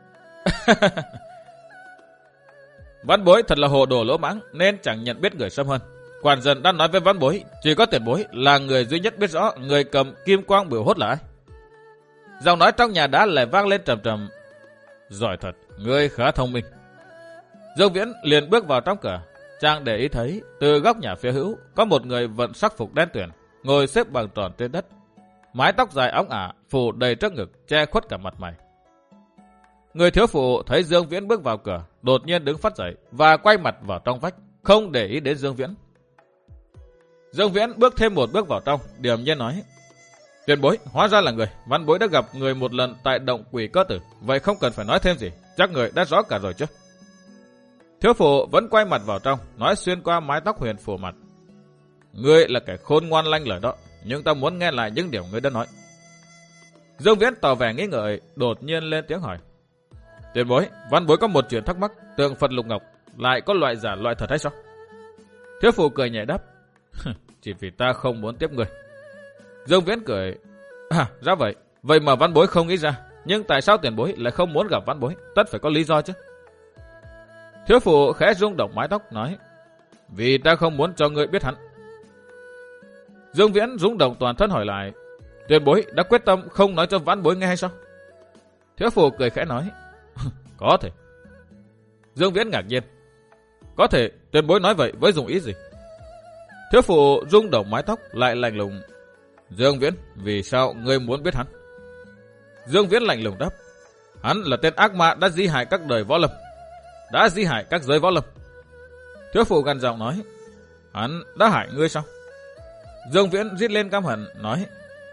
vãn bối thật là hồ đồ lỗ mãng nên chẳng nhận biết người xâm hơn. Quản dân đã nói với vãn bối, chỉ có tiền bối là người duy nhất biết rõ người cầm kim quang biểu hốt là ai. Giọng nói trong nhà đá lại vang lên trầm trầm, giỏi thật, ngươi khá thông minh. Dương Viễn liền bước vào trong cửa, chàng để ý thấy từ góc nhà phía hữu có một người vận sắc phục đen tuyền, ngồi xếp bằng tròn trên đất, mái tóc dài óng ả phủ đầy trước ngực, che khuất cả mặt mày. Người thiếu phụ thấy Dương Viễn bước vào cửa, đột nhiên đứng phắt dậy và quay mặt vào trong vách, không để ý đến Dương Viễn. Dương Viễn bước thêm một bước vào trong, điềm nhiên nói, tiền bối, hóa ra là người, vãn bối đã gặp người một lần tại động Quỷ Cơ Tử, vậy không cần phải nói thêm gì, chắc người đã rõ cả rồi chứ? Thiếu phụ vẫn quay mặt vào trong, nói xuyên qua mái tóc huyền phủ mặt, ngươi là kẻ khôn ngoan lanh lợi đó, nhưng ta muốn nghe lại những điều ngươi đã nói. Dương Viễn tỏ vẻ nghi ngợi, đột nhiên lên tiếng hỏi, tiền bối, vãn bối có một chuyện thắc mắc, tượng Phật Lục Ngọc lại có loại giả loại thật hay sao? Thiếu phụ cười nhẹ đáp, chỉ vì ta không muốn tiếp ngươi. Dương Viễn cười, à, ra vậy, vậy mà vãn bối không nghĩ ra, nhưng tại sao tiền bối lại không muốn gặp vãn bối, tất phải có lý do chứ? Thiếu phụ khẽ rung động mái tóc nói, vì ta không muốn cho ngươi biết hắn. Dương Viễn rung động toàn thân hỏi lại, tiền bối đã quyết tâm không nói cho vãn bối nghe hay sao? Thiếu phụ cười khẽ nói, có thể. Dương Viễn ngạc nhiên, có thể, tiền bối nói vậy với dùng ý gì? Thiếu phụ rung động mái tóc lại lạnh lùng, Dương Viễn, vì sao ngươi muốn biết hắn? Dương Viễn lạnh lùng đáp, hắn là tên ác ma đã di hại các đời võ lâm, đã di hại các giới võ lâm. Thiếu phụ gằn giọng nói, hắn đã hại ngươi sao? Dương Viễn rít lên căm hận nói,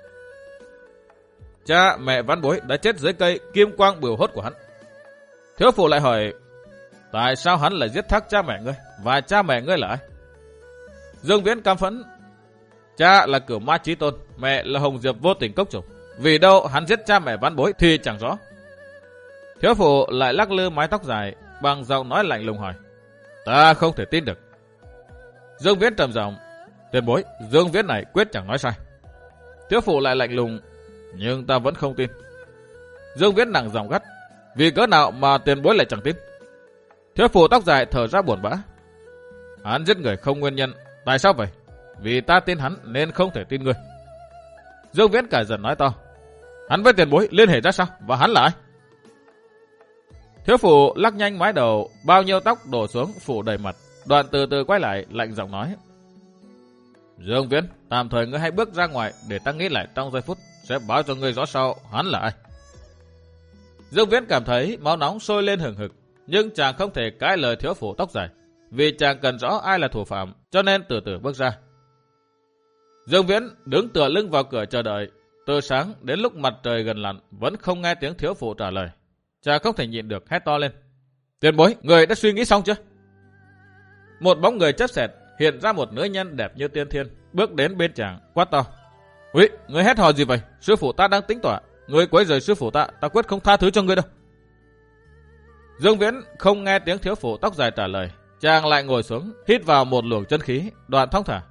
cha mẹ vãn bối đã chết dưới cây kim quang bửu hốt của hắn. Thiếu phụ lại hỏi, tại sao hắn lại giết thác cha mẹ ngươi, và cha mẹ ngươi là ai? Dương Viễn căm phẫn, Cha là Cửu Ma Chí Tôn, mẹ là Hồng Diệp vô tình cốc trùng. Vì đâu hắn giết cha mẹ Văn Bối thì chẳng rõ. Thiếu phụ lại lắc lư mái tóc dài, bằng giọng nói lạnh lùng hỏi. Ta không thể tin được. Dương Viễn trầm giọng. Tiền bối, Dương Viễn này quyết chẳng nói sai. Thiếu phụ lại lạnh lùng. Nhưng ta vẫn không tin. Dương Viễn nặng giọng gắt. Vì cớ nào mà tiền bối lại chẳng tin? Thiếu phụ tóc dài thở ra buồn bã. Hắn giết người không nguyên nhân. Tại sao vậy? Vì ta tin hắn nên không thể tin ngươi. Dương Viễn cải dần nói to. Hắn với tiền bối liên hệ ra sao? Và hắn là ai? Thiếu phụ lắc nhanh mái đầu, bao nhiêu tóc đổ xuống phủ đầy mặt. Đoạn từ từ quay lại, lạnh giọng nói. Dương Viễn, tạm thời ngươi hãy bước ra ngoài để ta nghĩ lại trong giây phút, sẽ báo cho ngươi rõ sau hắn là ai. Dương Viễn cảm thấy máu nóng sôi lên hừng hực, nhưng chàng không thể cãi lời thiếu phụ tóc dài, vì chàng cần rõ ai là thủ phạm, cho nên từ từ bước ra. Dương Viễn đứng tựa lưng vào cửa chờ đợi, từ sáng đến lúc mặt trời gần lặn vẫn không nghe tiếng thiếu phụ trả lời. Chàng không thể nhịn được hét to lên. Tiền bối, người đã suy nghĩ xong chưa? Một bóng người chớp xẹt hiện ra một nữ nhân đẹp như tiên thiên, bước đến bên chàng quát to. Úi, người hét hò gì vậy? Sư phụ ta đang tính tọa, người quấy rầy sư phụ ta, ta quyết không tha thứ cho người đâu. Dương Viễn không nghe tiếng thiếu phụ tóc dài trả lời, chàng lại ngồi xuống, hít vào một luồng chân khí, đoạn thong thả.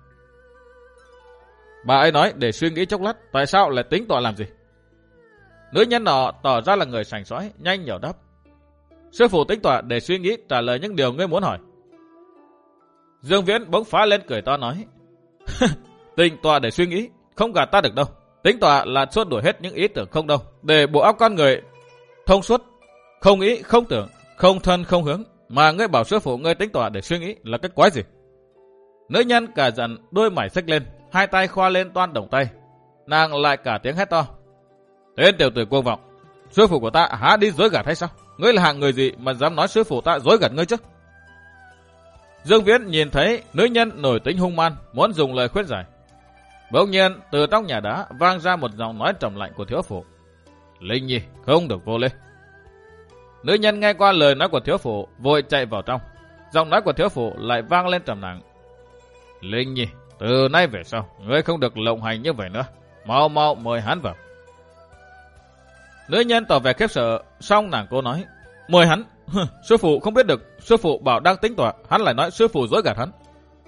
Bà ấy nói để suy nghĩ chốc lát, tại sao lại tính tọa làm gì? Nữ nhân nọ tỏ ra là người sành sói, nhanh nhảu đáp. Sư phụ tính tọa để suy nghĩ trả lời những điều ngươi muốn hỏi. Dương Viễn bỗng phá lên cười to nói. Tính tọa để suy nghĩ, không gạt ta được đâu. Tính tọa là xua đuổi hết những ý tưởng không đâu, để bộ óc con người thông suốt, không nghĩ, không tưởng, không thân, không hướng. Mà ngươi bảo sư phụ ngươi tính tọa để suy nghĩ là cái quái gì? Nữ nhân cả giận, đôi mày xếch lên, hai tay khoa lên toan đồng tay. Nàng lại cả tiếng hét to. Tên tiểu tử cuồng vọng, sư phụ của ta há đi dối gạt hay sao? Ngươi là hạng người gì mà dám nói sư phụ ta dối gạt ngươi chứ? Dương Viễn nhìn thấy nữ nhân nổi tính hung man, muốn dùng lời khuyên giải. Bỗng nhiên từ trong nhà đá vang ra một giọng nói trầm lạnh của thiếu phụ. Linh Nhi không được vô lễ. Nữ nhân nghe qua lời nói của thiếu phụ vội chạy vào trong. Giọng nói của thiếu phụ lại vang lên trầm nặng. Linh Nhi, từ nay về sau ngươi không được lộng hành như vậy nữa. Mau mau mời hắn vào. Nữ nhân tỏ vẻ khiếp sợ, xong nàng cô nói. Mời hắn? Sư phụ không biết được, sư phụ bảo đang tính tọa, hắn lại nói sư phụ dối gạt hắn.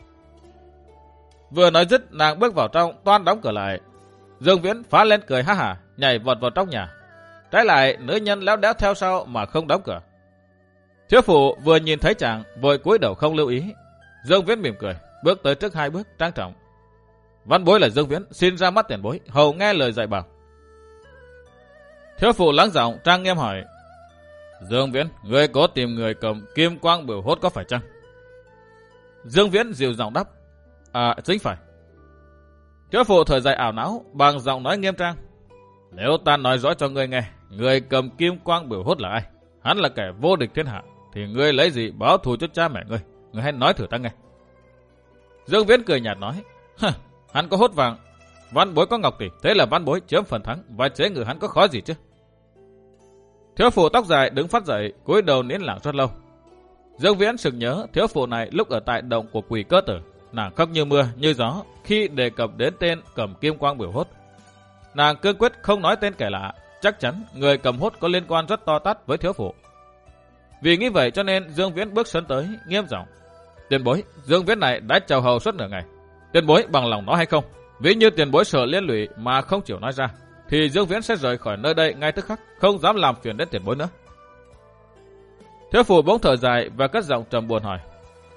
Vừa nói dứt, nàng bước vào trong, toan đóng cửa lại. Dương Viễn phá lên cười ha hả, nhảy vọt vào trong nhà. Trái lại, nữ nhân léo đéo theo sau mà không đóng cửa. Thiếu phụ vừa nhìn thấy chàng, vội cúi đầu không lưu ý. Dương Viễn mỉm cười, bước tới trước hai bước trang trọng. Văn bối là Dương Viễn, xin ra mắt tiền bối, hầu nghe lời dạy bảo. Thiếu phụ lắng giọng trang nghiêm hỏi. Dương Viễn, ngươi có tìm người cầm kim quang biểu hốt có phải chăng? Dương Viễn dịu giọng đáp. À, chính phải. Thiếu phụ thở dài ảo não, bằng giọng nói nghiêm trang. Nếu ta nói rõ cho ngươi nghe, người cầm kim quang biểu hốt là ai? Hắn là kẻ vô địch thiên hạ, thì ngươi lấy gì báo thù cho cha mẹ ngươi? Ngươi hãy nói thử ta nghe. Dương Viễn cười nhạt nói. Hắn có hốt vàng, văn bối có ngọc tỷ, thế là văn bối chiếm phần thắng, và chế ngự hắn có khó gì chứ? Thiếu phụ tóc dài đứng phát dậy, cúi đầu nín lặng rất lâu. Dương Viễn sực nhớ thiếu phụ này lúc ở tại động của quỷ cơ tử, nàng khóc như mưa như gió khi đề cập đến tên cầm kim quang biểu hốt. Nàng cương quyết không nói tên kẻ lạ, chắc chắn người cầm hốt có liên quan rất to tát với thiếu phụ. Vì nghĩ vậy cho nên Dương Viễn bước sân tới, nghiêm giọng. Tiền bối, Dương Viễn này đã chào hầu suốt nửa ngày. Tiền bối bằng lòng nói hay không? Ví như tiền bối sợ liên lụy mà không chịu nói ra, thì Dương Viễn sẽ rời khỏi nơi đây ngay tức khắc, không dám làm phiền đến tiền bối nữa. Thiếu phụ bỗng thở dài và cất giọng trầm buồn hỏi.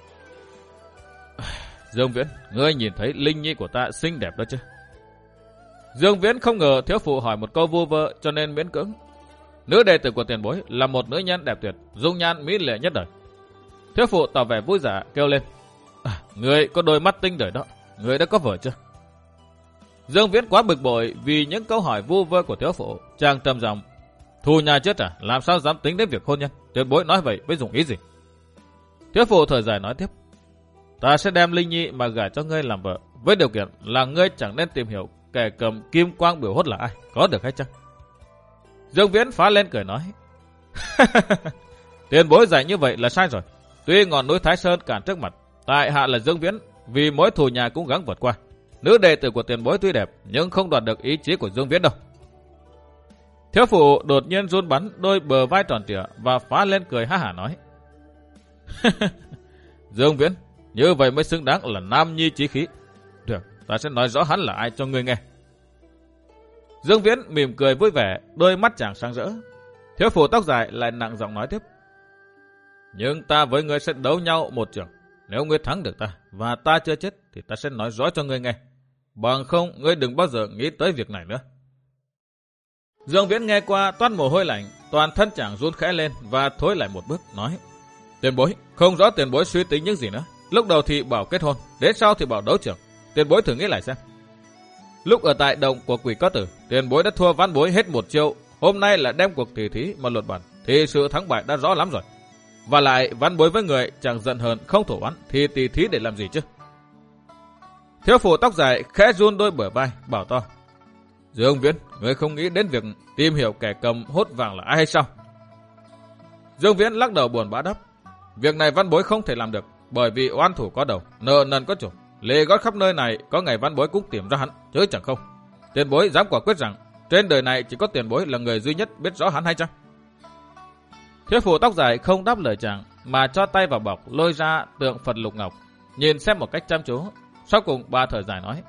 Dương Viễn, ngươi nhìn thấy Linh Nhi của ta xinh đẹp đó chứ? Dương Viễn không ngờ thiếu phụ hỏi một câu vu vơ cho nên miễn cưỡng. Nữ đệ tử của tiền bối là một nữ nhân đẹp tuyệt, dung nhan mỹ lệ nhất đời. Thiếu phụ tỏ vẻ vui giả kêu lên. À, ngươi có đôi mắt tinh đời đó, ngươi đã có vợ chưa? Dương Viễn quá bực bội vì những câu hỏi vu vơ của thiếu phụ, chàng trầm giọng. Thù nhà chết à, làm sao dám tính đến việc hôn nhân? Tiền bối nói vậy với dùng ý gì? Thiếu phụ thở dài nói tiếp. Ta sẽ đem Linh Nhi mà gả cho ngươi làm vợ, với điều kiện là ngươi chẳng nên tìm hiểu kẻ cầm kim quang biểu hốt là ai, có được hay chăng? Dương Viễn phá lên cười nói. Tiền bối dạy như vậy là sai rồi. Tuy ngọn núi Thái Sơn cản trước mặt, tại hạ là Dương Viễn, vì mỗi thù nhà cũng gắng vượt qua. Nữ đệ tử của tiền bối tuy đẹp nhưng không đoạt được ý chí của Dương Viễn đâu. Thiếu phụ đột nhiên run bắn đôi bờ vai tròn trịa và phá lên cười ha hả nói. Dương Viễn, như vậy mới xứng đáng là nam nhi chí khí. Được, ta sẽ nói rõ hắn là ai cho ngươi nghe. Dương Viễn mỉm cười vui vẻ, đôi mắt chàng sáng rỡ. Thiếu phụ tóc dài lại nặng giọng nói tiếp. Nhưng ta với ngươi sẽ đấu nhau một trường. Nếu ngươi thắng được ta và ta chưa chết thì ta sẽ nói rõ cho ngươi nghe. Bằng không, ngươi đừng bao giờ nghĩ tới việc này nữa. Dương Viễn nghe qua toát mồ hôi lạnh, toàn thân chàng run khẽ lên và thối lại một bước, nói. Tiền bối, không rõ tiền bối suy tính những gì nữa. Lúc đầu thì bảo kết hôn, đến sau thì bảo đấu trường. Tiền bối thử nghĩ lại xem. Lúc ở tại động của Quỷ Có Tử, tiền bối đã thua ván bối hết một chiêu. Hôm nay là đem cuộc tỉ thí mà luận bàn, thì sự thắng bại đã rõ lắm rồi. Và lại ván bối với người chẳng giận hờn không thổ oán thì tỉ thí để làm gì chứ? Thiếu phụ tóc dài khẽ run đôi bờ vai, bảo to. Dương Viễn, ngươi không nghĩ đến việc tìm hiểu kẻ cầm hốt vàng là ai hay sao? Dương Viễn lắc đầu buồn bã đáp. Việc này văn bối không thể làm được, bởi vì oan thủ có đầu, nợ nần có chủ. Lê gót khắp nơi này, có ngày văn bối cũng tìm ra hắn, chứ chẳng không. Tiền bối dám quả quyết rằng, trên đời này chỉ có tiền bối là người duy nhất biết rõ hắn hay chăng? Thiếu phụ tóc dài không đáp lời chàng, mà cho tay vào bọc lôi ra tượng Phật Lục Ngọc, nhìn xem một cách chăm chú. Sau cùng bà thở dài nói.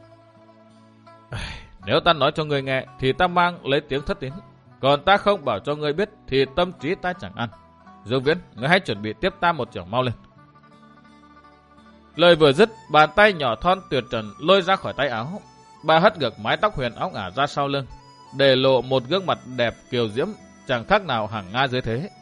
Nếu ta nói cho ngươi nghe thì ta mang lấy tiếng thất tín, còn ta không bảo cho ngươi biết thì tâm trí ta chẳng ăn. Dương Viễn, ngươi hãy chuẩn bị tiếp ta một chưởng mau lên. Lời vừa dứt, bàn tay nhỏ thon tuyệt trần lôi ra khỏi tay áo. Bà hất ngược mái tóc huyền óng ả ra sau lưng, để lộ một gương mặt đẹp kiều diễm, chẳng khác nào hàng Nga dưới thế.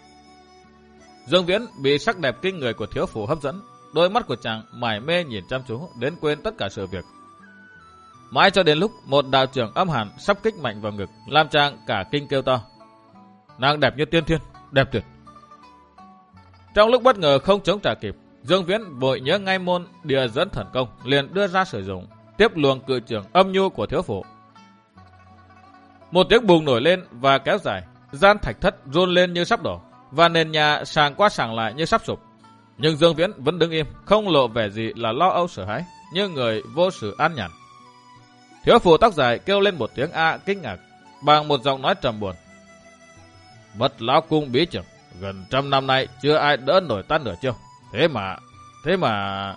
Dương Viễn bị sắc đẹp kinh người của thiếu phụ hấp dẫn, đôi mắt của chàng mải mê nhìn chăm chú đến quên tất cả sự việc. Mãi cho đến lúc một đạo trưởng âm hàn sắp kích mạnh vào ngực, làm chàng cả kinh kêu to. Nàng đẹp như tiên thiên, đẹp tuyệt. Trong lúc bất ngờ không chống trả kịp, Dương Viễn vội nhớ ngay môn địa dẫn thần công, liền đưa ra sử dụng, tiếp luồng cự trưởng âm nhu của thiếu phụ. Một tiếng bùng nổi lên và kéo dài, gian thạch thất run lên như sắp đổ, và nền nhà sàng qua sàng lại như sắp sụp. Nhưng Dương Viễn vẫn đứng im, không lộ vẻ gì là lo âu sợ hãi, như người vô sự an nhàn. Thiếu phụ tóc dài kêu lên một tiếng a kinh ngạc, bằng một giọng nói trầm buồn. Bất lão cung bí trưởng, gần trăm năm nay chưa ai đỡ nổi ta nửa chiêu. Thế mà, thế mà...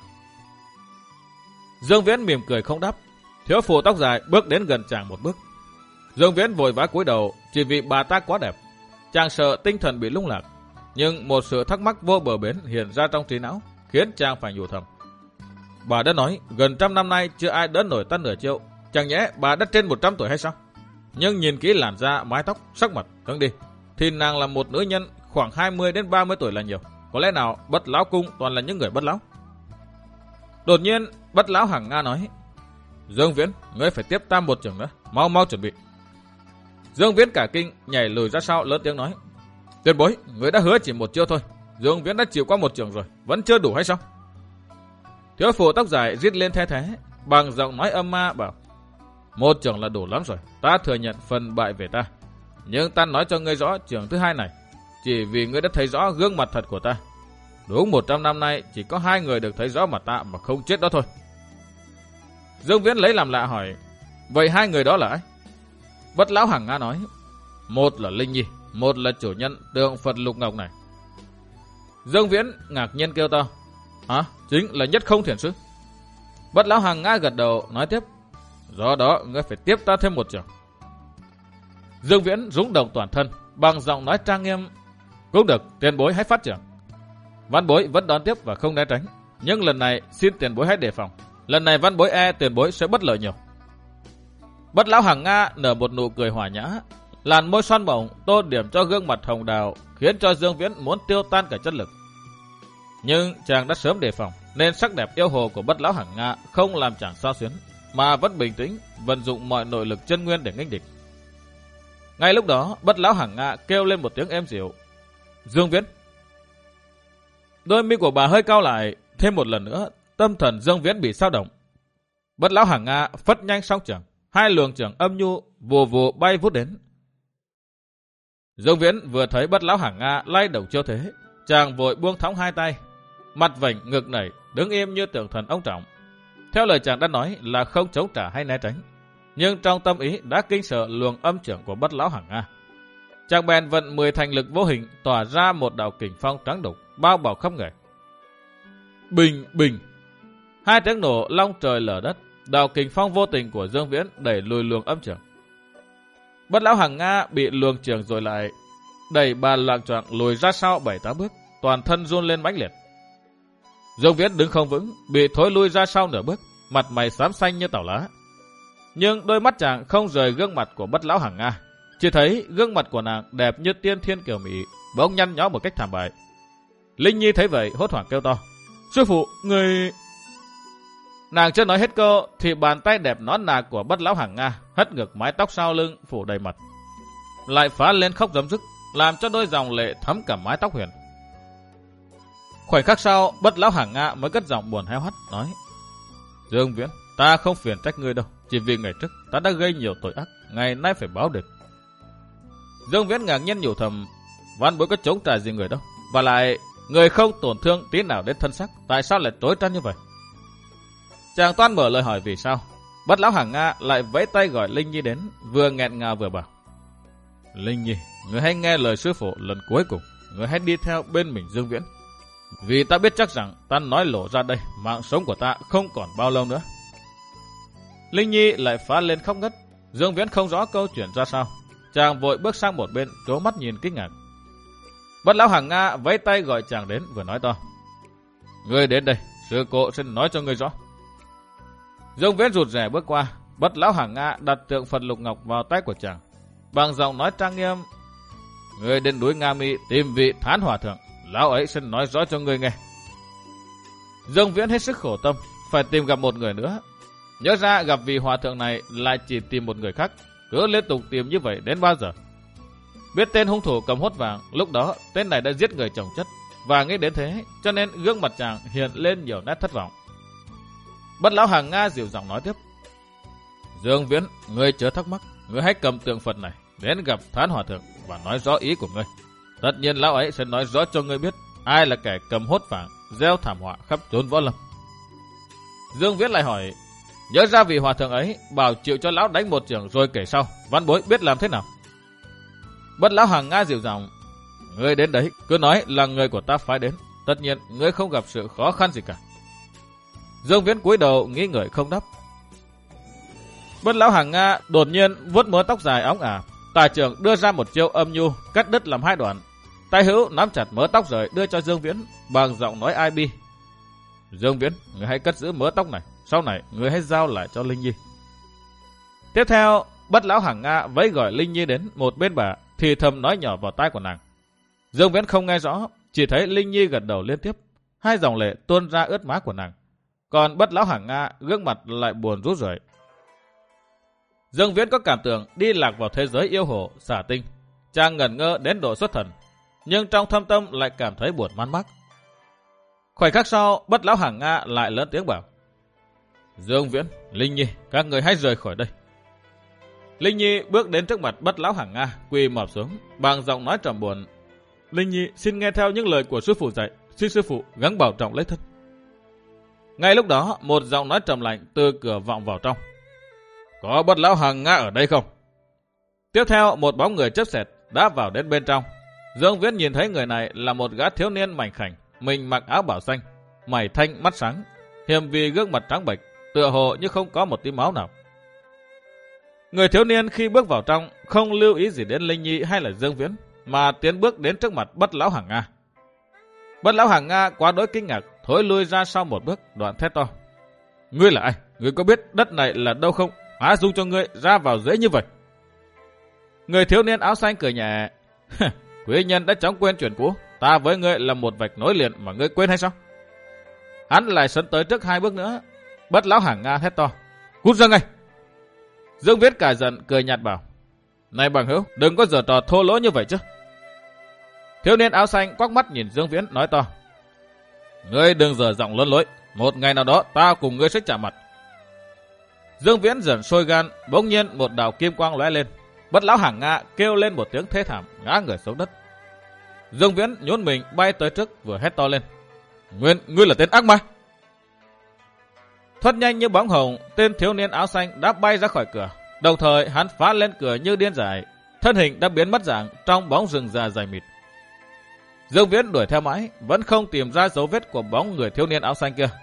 Dương Viễn mỉm cười không đáp. Thiếu phụ tóc dài bước đến gần chàng một bước. Dương Viễn vội vã cúi đầu, chỉ vì bà ta quá đẹp. Chàng sợ tinh thần bị lung lạc, nhưng một sự thắc mắc vô bờ bến hiện ra trong trí não, khiến chàng phải nhủ thầm. Bà đã nói gần trăm năm nay chưa ai đỡ nổi ta nửa chiêu, chẳng nhẽ bà đã trên một trăm tuổi hay sao? Nhưng nhìn kỹ làn da, mái tóc, sắc mặt, hướng đi, thì nàng là một nữ nhân khoảng hai mươi đến ba mươi tuổi là nhiều. Có lẽ nào Bất lão cung toàn là những người bất lão? Đột nhiên Bất lão Hằng Nga nói. Dương Viễn, ngươi phải tiếp ta một chưởng nữa, mau mau chuẩn bị. Dương Viễn cả kinh nhảy lùi ra sau, lớn tiếng nói. Tiền bối, ngươi đã hứa chỉ một chiêu thôi. Dương Viễn đã chịu qua một chưởng rồi, vẫn chưa đủ hay sao? Thiếu phụ tóc dài rít lên the thế, bằng giọng nói âm ma bảo. Một chưởng là đủ lắm rồi, ta thừa nhận phần bại về ta. Nhưng ta nói cho ngươi rõ chưởng thứ hai này, chỉ vì ngươi đã thấy rõ gương mặt thật của ta. Đúng một trăm năm nay chỉ có hai người được thấy rõ mặt ta mà không chết đó thôi. Dương Viễn lấy làm lạ hỏi. Vậy hai người đó là ai? Bất lão Hằng Nga nói. Một là Linh Nhi, một là chủ nhân tượng Phật Lục Ngọc này. Dương Viễn ngạc nhiên kêu to. Hả? Chính là Nhất Không Thiền Sư. Bất lão Hằng Nga gật đầu nói tiếp. Do đó ngươi phải tiếp ta thêm một chưởng. Dương Viễn rúng động toàn thân, bằng giọng nói trang nghiêm. Cũng được, tiền bối hãy phát chưởng. Văn bối vẫn đón tiếp và không né tránh, nhưng lần này xin tiền bối hãy đề phòng. Lần này văn bối e tiền bối sẽ bất lợi nhiều. Bất lão Hằng Nga nở một nụ cười hòa nhã, làn môi xoăn mỏng tô điểm cho gương mặt hồng đào, khiến cho Dương Viễn muốn tiêu tan cả chất lực. Nhưng chàng đã sớm đề phòng, nên sắc đẹp yêu hồ của Bất lão Hằng Nga không làm chàng xao xuyến, mà vẫn bình tĩnh vận dụng mọi nội lực chân nguyên để nghênh địch. Ngay lúc đó, Bất lão Hằng Nga kêu lên một tiếng êm dịu. Dương Viễn. Đôi mi của bà hơi cau lại, thêm một lần nữa, tâm thần Dương Viễn bị xao động. Bất lão Hằng Nga phất nhanh song chưởng, hai luồng chưởng âm nhu vù vù bay vút đến. Dương Viễn vừa thấy Bất lão Hằng Nga lay động chiêu thế, chàng vội buông thõng hai tay, mặt vảnh ngực nảy, đứng im như tượng thần ông trọng. Theo lời chàng đã nói là không chống trả hay né tránh, nhưng trong tâm ý đã kinh sợ luồng âm trưởng của Bất Lão Hằng Nga. Chàng bèn vận mười thành lực vô hình tỏa ra một đạo kình phong trắng đục bao bọc khắp người. Bình bình, hai tiếng nổ long trời lở đất, đạo kình phong vô tình của Dương Viễn đẩy lùi luồng âm trưởng. Bất Lão Hằng Nga bị luồng trưởng rồi lại đẩy bà loạng choạng lùi ra sau bảy tám bước, toàn thân run lên mãnh liệt. Dương Viễn đứng không vững, bị thối lui ra sau nửa bước, mặt mày xám xanh như tàu lá. Nhưng đôi mắt chàng không rời gương mặt của Bất Lão Hằng Nga, chỉ thấy gương mặt của nàng đẹp như tiên thiên kiều mỹ, bỗng nhăn nhó một cách thảm bại. Linh Nhi thấy vậy hốt hoảng kêu to: "Sư phụ, người..." Nàng chưa nói hết câu thì bàn tay đẹp nõn nà của Bất Lão Hằng Nga hất ngược mái tóc sau lưng phủ đầy mặt, lại phá lên khóc rấm rức, làm cho đôi dòng lệ thấm cả mái tóc huyền. Khoảnh khắc sau, Bất Lão Hằng Nga mới cất giọng buồn heo hắt nói: "Dương Viễn, ta không phiền trách ngươi đâu, chỉ vì ngày trước ta đã gây nhiều tội ác, ngày nay phải báo đền." Dương Viễn ngạc nhiên nhủ thầm: "Văn bối có chống trả gì người đâu, và lại người không tổn thương tí nào đến thân xác, tại sao lại tối trăn như vậy?" Chàng toan mở lời hỏi vì sao, Bất Lão Hằng Nga lại vẫy tay gọi Linh Nhi đến, vừa nghẹn ngào vừa bảo: "Linh Nhi, người hãy nghe lời sư phụ lần cuối cùng, người hãy đi theo bên mình Dương Viễn. Vì ta biết chắc rằng ta nói lộ ra đây, mạng sống của ta không còn bao lâu nữa." Linh Nhi lại phá lên khóc ngất. Dương Viễn không rõ câu chuyện ra sao, chàng vội bước sang một bên, trố mắt nhìn kinh ngạc. Bất Lão Hằng Nga vẫy tay gọi chàng đến, vừa nói to: "Ngươi đến đây, sư cô sẽ nói cho ngươi rõ." Dương Viễn rụt rè bước qua. Bất Lão Hằng Nga đặt tượng Phật Lục Ngọc vào tay của chàng, bằng giọng nói trang nghiêm: "Ngươi đến núi Nga Mi tìm vị Thán Hòa Thượng, lão ấy sẽ nói rõ cho ngươi nghe." Dương Viễn hết sức khổ tâm, phải tìm gặp một người nữa. Nhớ ra gặp vị hòa thượng này lại chỉ tìm một người khác, cứ liên tục tìm như vậy đến bao giờ? Biết tên hung thủ cầm hốt vàng, lúc đó tên này đã giết người chồng chất, và nghĩ đến thế, cho nên gương mặt chàng hiện lên nhiều nét thất vọng. Bất Lão Hằng Nga dịu giọng nói tiếp: "Dương Viễn, ngươi chớ thắc mắc, ngươi hãy cầm tượng Phật này đến gặp Thán Hòa Thượng và nói rõ ý của ngươi. Tất nhiên lão ấy sẽ nói rõ cho ngươi biết ai là kẻ cầm hốt vàng, gieo thảm họa khắp chốn võ lâm." Dương Viễn lại hỏi: "Nhớ ra vị hòa thượng ấy bảo chịu cho lão đánh một chưởng rồi kể sau, văn bối biết làm thế nào?" Bất Lão Hằng Nga dịu giọng: "Ngươi đến đấy cứ nói là người của ta phái đến, tất nhiên ngươi không gặp sự khó khăn gì cả." Dương Viễn cúi đầu nghĩ ngợi không đáp. Bất Lão Hằng Nga đột nhiên vuốt mớ tóc dài óng ả, tà trưởng đưa ra một chiêu âm nhu cắt đứt làm hai đoạn. Tay hữu nắm chặt mớ tóc rời đưa cho Dương Viễn, bằng giọng nói ai bi: "Dương Viễn, người hãy cất giữ mớ tóc này, sau này người hãy giao lại cho Linh Nhi." Tiếp theo, Bất Lão Hằng Nga vẫy gọi Linh Nhi đến một bên bà, thì thầm nói nhỏ vào tai của nàng. Dương Viễn không nghe rõ, chỉ thấy Linh Nhi gật đầu liên tiếp, hai dòng lệ tuôn ra ướt má của nàng. Còn Bất Lão Hằng Nga gương mặt lại buồn rũ rượi. Dương Viễn có cảm tưởng đi lạc vào thế giới yêu hồ, xả tinh. Chàng ngẩn ngơ đến độ xuất thần, nhưng trong thâm tâm lại cảm thấy buồn man mác. Khoảnh khắc sau, Bất Lão Hằng Nga lại lớn tiếng bảo: "Dương Viễn, Linh Nhi, các người hãy rời khỏi đây." Linh Nhi bước đến trước mặt Bất Lão Hằng Nga, quỳ mọp xuống, bằng giọng nói trầm buồn: "Linh Nhi xin nghe theo những lời của sư phụ dạy, xin sư phụ gắng bảo trọng lấy thân." Ngay lúc đó, một giọng nói trầm lạnh từ cửa vọng vào trong: "Có Bất Lão Hằng Nga ở đây không?" Tiếp theo, một bóng người chớp xẹt đã vào đến bên trong. Dương Viễn nhìn thấy người này là một gã thiếu niên mảnh khảnh, mình mặc áo bảo xanh, mày thanh mắt sáng, hiềm vì gương mặt trắng bệch, tựa hồ như không có một tí máu nào. Người thiếu niên khi bước vào trong không lưu ý gì đến Linh Nhi hay là Dương Viễn, mà tiến bước đến trước mặt Bất Lão Hằng Nga. Bất Lão Hằng Nga quá đỗi kinh ngạc, thối lui ra sau một bước, đoạn thét to: "Ngươi là ai? Ngươi có biết đất này là đâu không? Há dung cho ngươi ra vào dễ như vậy?" Người thiếu niên áo xanh cười nhẹ: "Quý nhân đã chóng quên chuyện cũ, ta với ngươi là một vạch nối liền mà ngươi quên hay sao?" Hắn lại sấn tới trước hai bước nữa. Bất Lão Hằng Nga thét to: "Cút ra ngay!" Dương Viễn cả giận cười nhạt bảo: "Này bằng hữu, đừng có giở trò thô lỗ như vậy chứ." Thiếu niên áo xanh quắc mắt nhìn Dương Viễn nói to: "Ngươi đừng giở giọng lớn lối, một ngày nào đó ta cùng ngươi sẽ chạm mặt." Dương Viễn dần sôi gan, bỗng nhiên một đạo kim quang lóe lên. Bất Lão Hằng Nga kêu lên một tiếng thê thảm, ngã người xuống đất. Dương Viễn nhún mình bay tới trước, vừa hét to lên: "Nguyên, ngươi là tên ác ma!" Thoát nhanh như bóng hồng, tên thiếu niên áo xanh đã bay ra khỏi cửa. Đồng thời hắn phá lên cửa như điên dại, thân hình đã biến mất dạng trong bóng rừng già dày mịt. Dương Viễn đuổi theo mãi, vẫn không tìm ra dấu vết của bóng người thiếu niên áo xanh kia.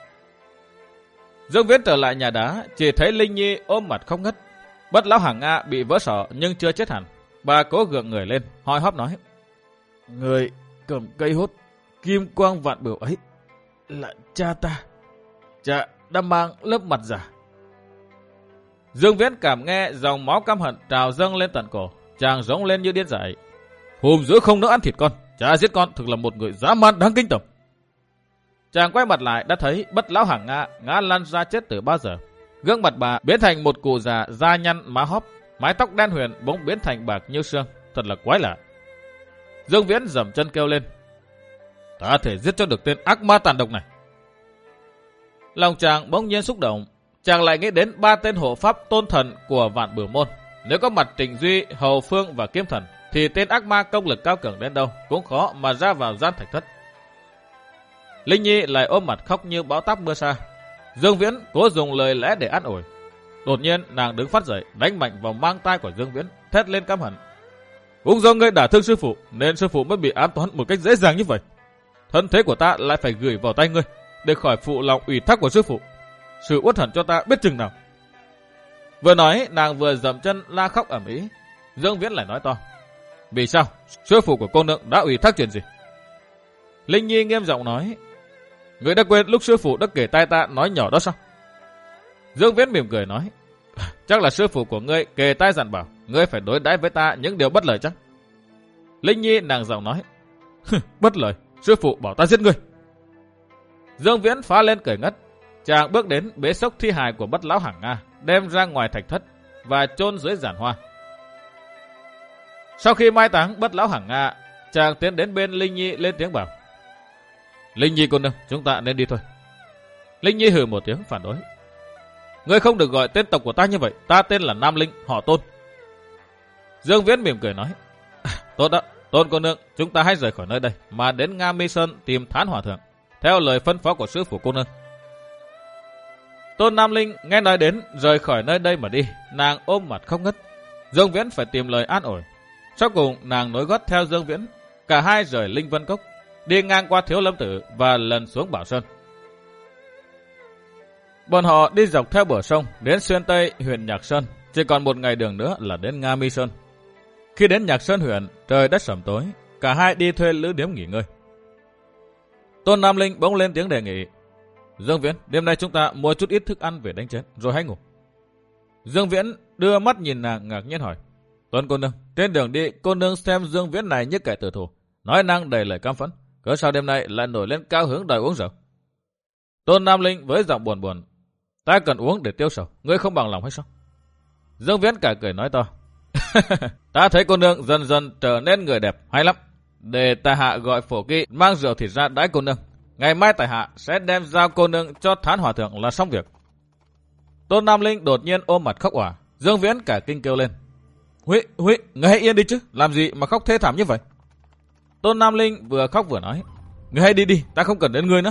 Dương Viễn trở lại nhà đá, chỉ thấy Linh Nhi ôm mặt không ngất. Bất lão Hàng Nga bị vỡ sọ nhưng chưa chết hẳn. Bà cố gượng người lên, hỏi hóp nói: người cầm cây hút kim quang vạn bửu ấy là cha ta. Cha đã mang lớp mặt giả. Dương Viễn cảm nghe dòng máu căm hận trào dâng lên tận cổ, chàng rống lên như điên dại: hôm giữa không nỡ ăn thịt con, cha giết con thực là một người dã man đáng kinh tởm. Chàng quay mặt lại đã thấy Bất lão Hàng Nga ngã lăn ra chết từ bao giờ. Gương mặt bà biến thành một cụ già da nhăn má hóp, mái tóc đen huyền bỗng biến thành bạc như sương, thật là quái lạ. Dương Viễn giẫm chân kêu lên: ta thể giết cho được tên ác ma tàn độc này. Lòng chàng bỗng nhiên xúc động, chàng lại nghĩ đến ba tên hộ pháp tôn thần của Vạn Bửu Môn. Nếu có mặt Trịnh Duy, Hầu Phương và Kiếm Thần, thì tên ác ma công lực cao cường đến đâu cũng khó mà ra vào gian thạch thất. Linh Nhi lại ôm mặt khóc như bão táp mưa sa. Dương Viễn cố dùng lời lẽ để an ủi. Đột nhiên nàng đứng phát dậy, đánh mạnh vào mang tai của Dương Viễn, thét lên căm hận: cũng do ngươi đả thương sư phụ nên sư phụ mới bị ám toán một cách dễ dàng như vậy. Thân thế của ta lại phải gửi vào tay ngươi để khỏi phụ lòng ủy thác của sư phụ. Sự uất hận cho ta biết chừng nào. Vừa nói nàng vừa dậm chân la khóc ầm ĩ. Dương Viễn lại nói to: vì sao? Sư phụ của cô nương đã ủy thác chuyện gì? Linh Nhi nghiêm giọng nói: ngươi đã quên lúc sư phụ đã kể tai ta nói nhỏ đó sao? Dương Viễn mỉm cười nói: chắc là sư phụ của ngươi kề tai dặn bảo ngươi phải đối đãi với ta những điều bất lợi chắc. Linh Nhi nàng giọng nói: bất lợi? Sư phụ bảo ta giết ngươi. Dương Viễn phá lên cười ngất. Chàng bước đến bế xốc thi hài của Bất lão Hàng Nga, đem ra ngoài thạch thất và chôn dưới giàn hoa. Sau khi mai táng Bất lão Hàng Nga, chàng tiến đến bên Linh Nhi lên tiếng bảo: Linh Nhi cô nương, chúng ta nên đi thôi. Linh Nhi hừ một tiếng phản đối: ngươi không được gọi tên tộc của ta như vậy, ta tên là Nam Linh, họ Tôn. Dương Viễn mỉm cười nói: tốt đó, Tôn cô nương, chúng ta hãy rời khỏi nơi đây mà đến Nga Mi Sơn tìm Thán Hòa Thượng, theo lời phân phó của sư phụ cô nương. Tôn Nam Linh nghe nói đến rời khỏi nơi đây mà đi, nàng ôm mặt không ngất. Dương Viễn phải tìm lời an ủi. Sau cùng nàng nối gót theo Dương Viễn, cả hai rời Linh Vân Cốc, đi ngang qua Thiếu Lâm Tử và lần xuống Bảo Sơn. Bọn họ đi dọc theo bờ sông đến xuyên Tây huyện Nhạc Sơn, chỉ còn một ngày đường nữa là đến Nga Mi Sơn. Khi đến Nhạc Sơn huyện, trời đất sẩm tối, cả hai đi thuê lữ điếm nghỉ ngơi. Tôn Nam Linh bỗng lên tiếng đề nghị: Dương Viễn, đêm nay chúng ta mua chút ít thức ăn về đánh chén, rồi hãy ngủ. Dương Viễn đưa mắt nhìn nàng ngạc nhiên hỏi: Tôn cô nương, trên đường đi cô nương xem Dương Viễn này như kẻ tử thù, nói năng đầy lời căm phẫn, cớ sao đêm nay lại nổi lên cao hứng đòi uống rượu? Tôn Nam Linh với giọng buồn buồn: ta cần uống để tiêu sầu, ngươi không bằng lòng hay sao? Dương Viễn cả cười nói to: ta thấy cô nương dần dần trở nên người đẹp, hay lắm. Để tại hạ gọi phổ kỵ mang rượu thịt ra đãi cô nương. Ngày mai tại hạ sẽ đem giao cô nương cho Thán Hòa Thượng là xong việc. Tôn Nam Linh đột nhiên ôm mặt khóc òa. Dương Viễn cả kinh kêu lên: Huy, Huy, ngươi hãy yên đi chứ, làm gì mà khóc thê thảm như vậy? Tôn Nam Linh vừa khóc vừa nói: ngươi hãy đi đi, ta không cần đến ngươi nữa.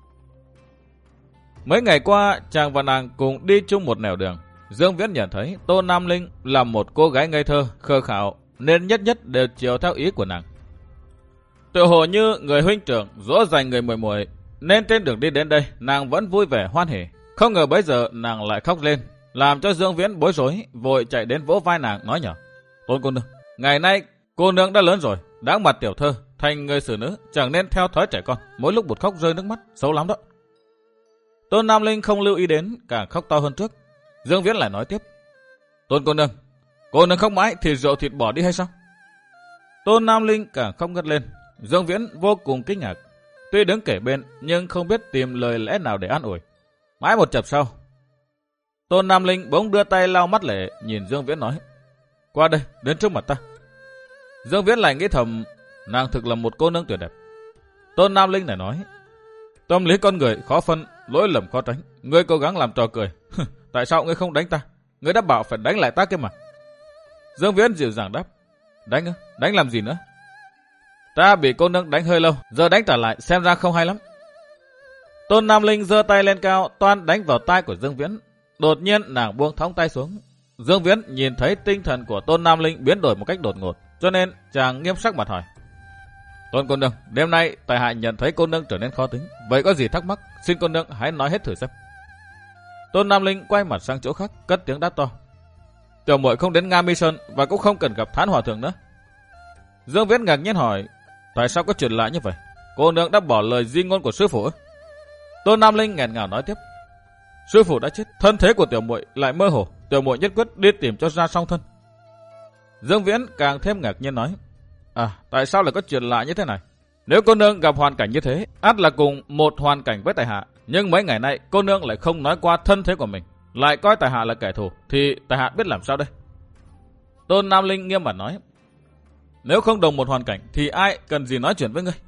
Mấy ngày qua, chàng và nàng cùng đi chung một nẻo đường. Dương Viễn nhận thấy Tôn Nam Linh là một cô gái ngây thơ, khờ khảo, nên nhất nhất đều chiều theo ý của nàng. Tự hồ như người huynh trưởng dỗ dành người muội muội, nên trên đường đi đến đây, nàng vẫn vui vẻ hoan hỉ. Không ngờ bấy giờ nàng lại khóc lên, làm cho Dương Viễn bối rối, vội chạy đến vỗ vai nàng nói nhỏ: Tôn cô nương, ngày nay cô nương đã lớn rồi, đáng mặt tiểu thơ, thành người xử nữ, chẳng nên theo thói trẻ con, mỗi lúc bụt khóc rơi nước mắt, xấu lắm đó. Tôn Nam Linh không lưu ý đến, càng khóc to hơn trước. Dương Viễn lại nói tiếp: Tôn cô nương, cô nương khóc mãi thì rượu thịt bỏ đi hay sao? Tôn Nam Linh càng khóc ngất lên. Dương Viễn vô cùng kinh ngạc, tuy đứng kể bên nhưng không biết tìm lời lẽ nào để an ủi. Mãi một chập sau, Tôn Nam Linh bỗng đưa tay lau mắt lệ, nhìn Dương Viễn nói: qua đây, đến trước mặt ta. Dương Viễn lại nghĩ thầm, nàng thực là một cô nương tuyệt đẹp. Tôn Nam Linh lại nói: tâm lý con người khó phân, lỗi lầm khó tránh, ngươi cố gắng làm trò cười. Tại sao ngươi không đánh ta? Ngươi đã bảo phải đánh lại ta kia mà. Dương Viễn dịu dàng đáp: đánh ư? Đánh làm gì nữa? Ta bị cô nương đánh hơi lâu, giờ đánh trả lại xem ra không hay lắm. Tôn Nam Linh giơ tay lên cao, toan đánh vào tai của Dương Viễn. Đột nhiên nàng buông thõng tay xuống. Dương Viễn nhìn thấy tinh thần của Tôn Nam Linh biến đổi một cách đột ngột, cho nên chàng nghiêm sắc mặt hỏi: Tôn cô nương, đêm nay tại hạ nhận thấy cô nương trở nên khó tính, vậy có gì thắc mắc, xin cô nương hãy nói hết thử xem. Tôn Nam Linh quay mặt sang chỗ khác, cất tiếng đáp to: Tiểu muội không đến Nga Mi Sơn và cũng không cần gặp Thán Hòa thượng nữa. Dương Viễn ngạc nhiên hỏi: Tại sao có chuyện lạ như vậy? Cô nương đã bỏ lời di ngôn của sư phụ. Tôn Nam Linh nghẹn ngào nói tiếp: Sư phụ đã chết, thân thế của tiểu muội lại mơ hồ, tiểu muội nhất quyết đi tìm cho ra song thân. Dương Viễn càng thêm ngạc nhiên nói: À, tại sao lại có chuyện lạ như thế này? Nếu cô nương gặp hoàn cảnh như thế, ắt là cùng một hoàn cảnh với tại hạ, nhưng mấy ngày nay cô nương lại không nói qua thân thế của mình, lại coi tại hạ là kẻ thù, thì tại hạ biết làm sao đây? Tôn Nam Linh nghiêm mặt nói: Nếu không đồng một hoàn cảnh thì ai cần gì nói chuyện với ngươi?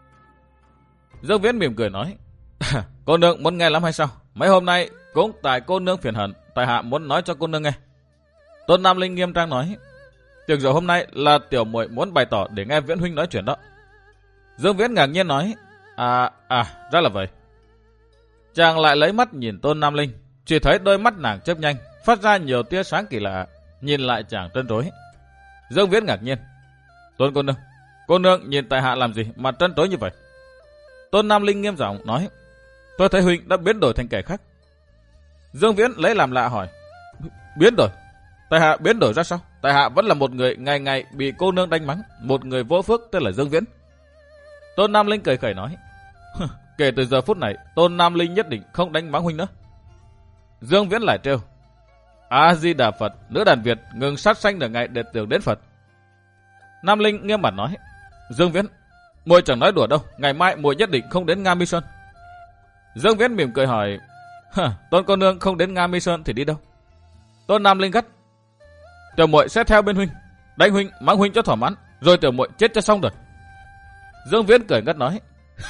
Dương Viễn mỉm cười nói: Cô nương muốn nghe lắm hay sao? Mấy hôm nay cũng tại cô nương phiền hận, tại hạ muốn nói cho cô nương nghe. Tôn Nam Linh nghiêm trang nói: Tiệc rượu hôm nay là tiểu muội muốn bày tỏ để nghe Viễn huynh nói chuyện đó. Dương Viễn ngạc nhiên nói: À, à, ra là vậy. Chàng lại lấy mắt nhìn Tôn Nam Linh, chỉ thấy đôi mắt nàng chớp nhanh, phát ra nhiều tia sáng kỳ lạ, nhìn lại chàng trân trối. Dương Viễn ngạc nhiên: Tôn cô nương, cô nương nhìn tại hạ làm gì mà trân trối như vậy? Tôn Nam Linh nghiêm giọng nói: Tôi thấy huynh đã biến đổi thành kẻ khác. Dương Viễn lấy làm lạ hỏi: Biến đổi? Tại hạ biến đổi ra sao? Tại hạ vẫn là một người ngày ngày bị cô nương đánh mắng, một người vô phước tên là Dương Viễn. Tôn Nam Linh cười khẩy nói: Kể từ giờ phút này, Tôn Nam Linh nhất định không đánh mắng huynh nữa. Dương Viễn lại trêu: A Di Đà Phật, nữ đàn Việt ngừng sát sanh nửa ngày để tưởng đến Phật. Nam Linh nghiêm mặt nói: Dương Viễn, muội chẳng nói đùa đâu, ngày mai muội nhất định không đến Nga Mi Sơn. Dương Viễn mỉm cười hỏi: Tôn cô nương không đến Nga Mi Sơn thì đi đâu? Tôn Nam Linh gắt: Tiểu muội sẽ theo bên huynh, đánh huynh, mắng huynh cho thỏa mãn, rồi tiểu muội chết cho xong rồi. Dương Viễn cười ngất nói: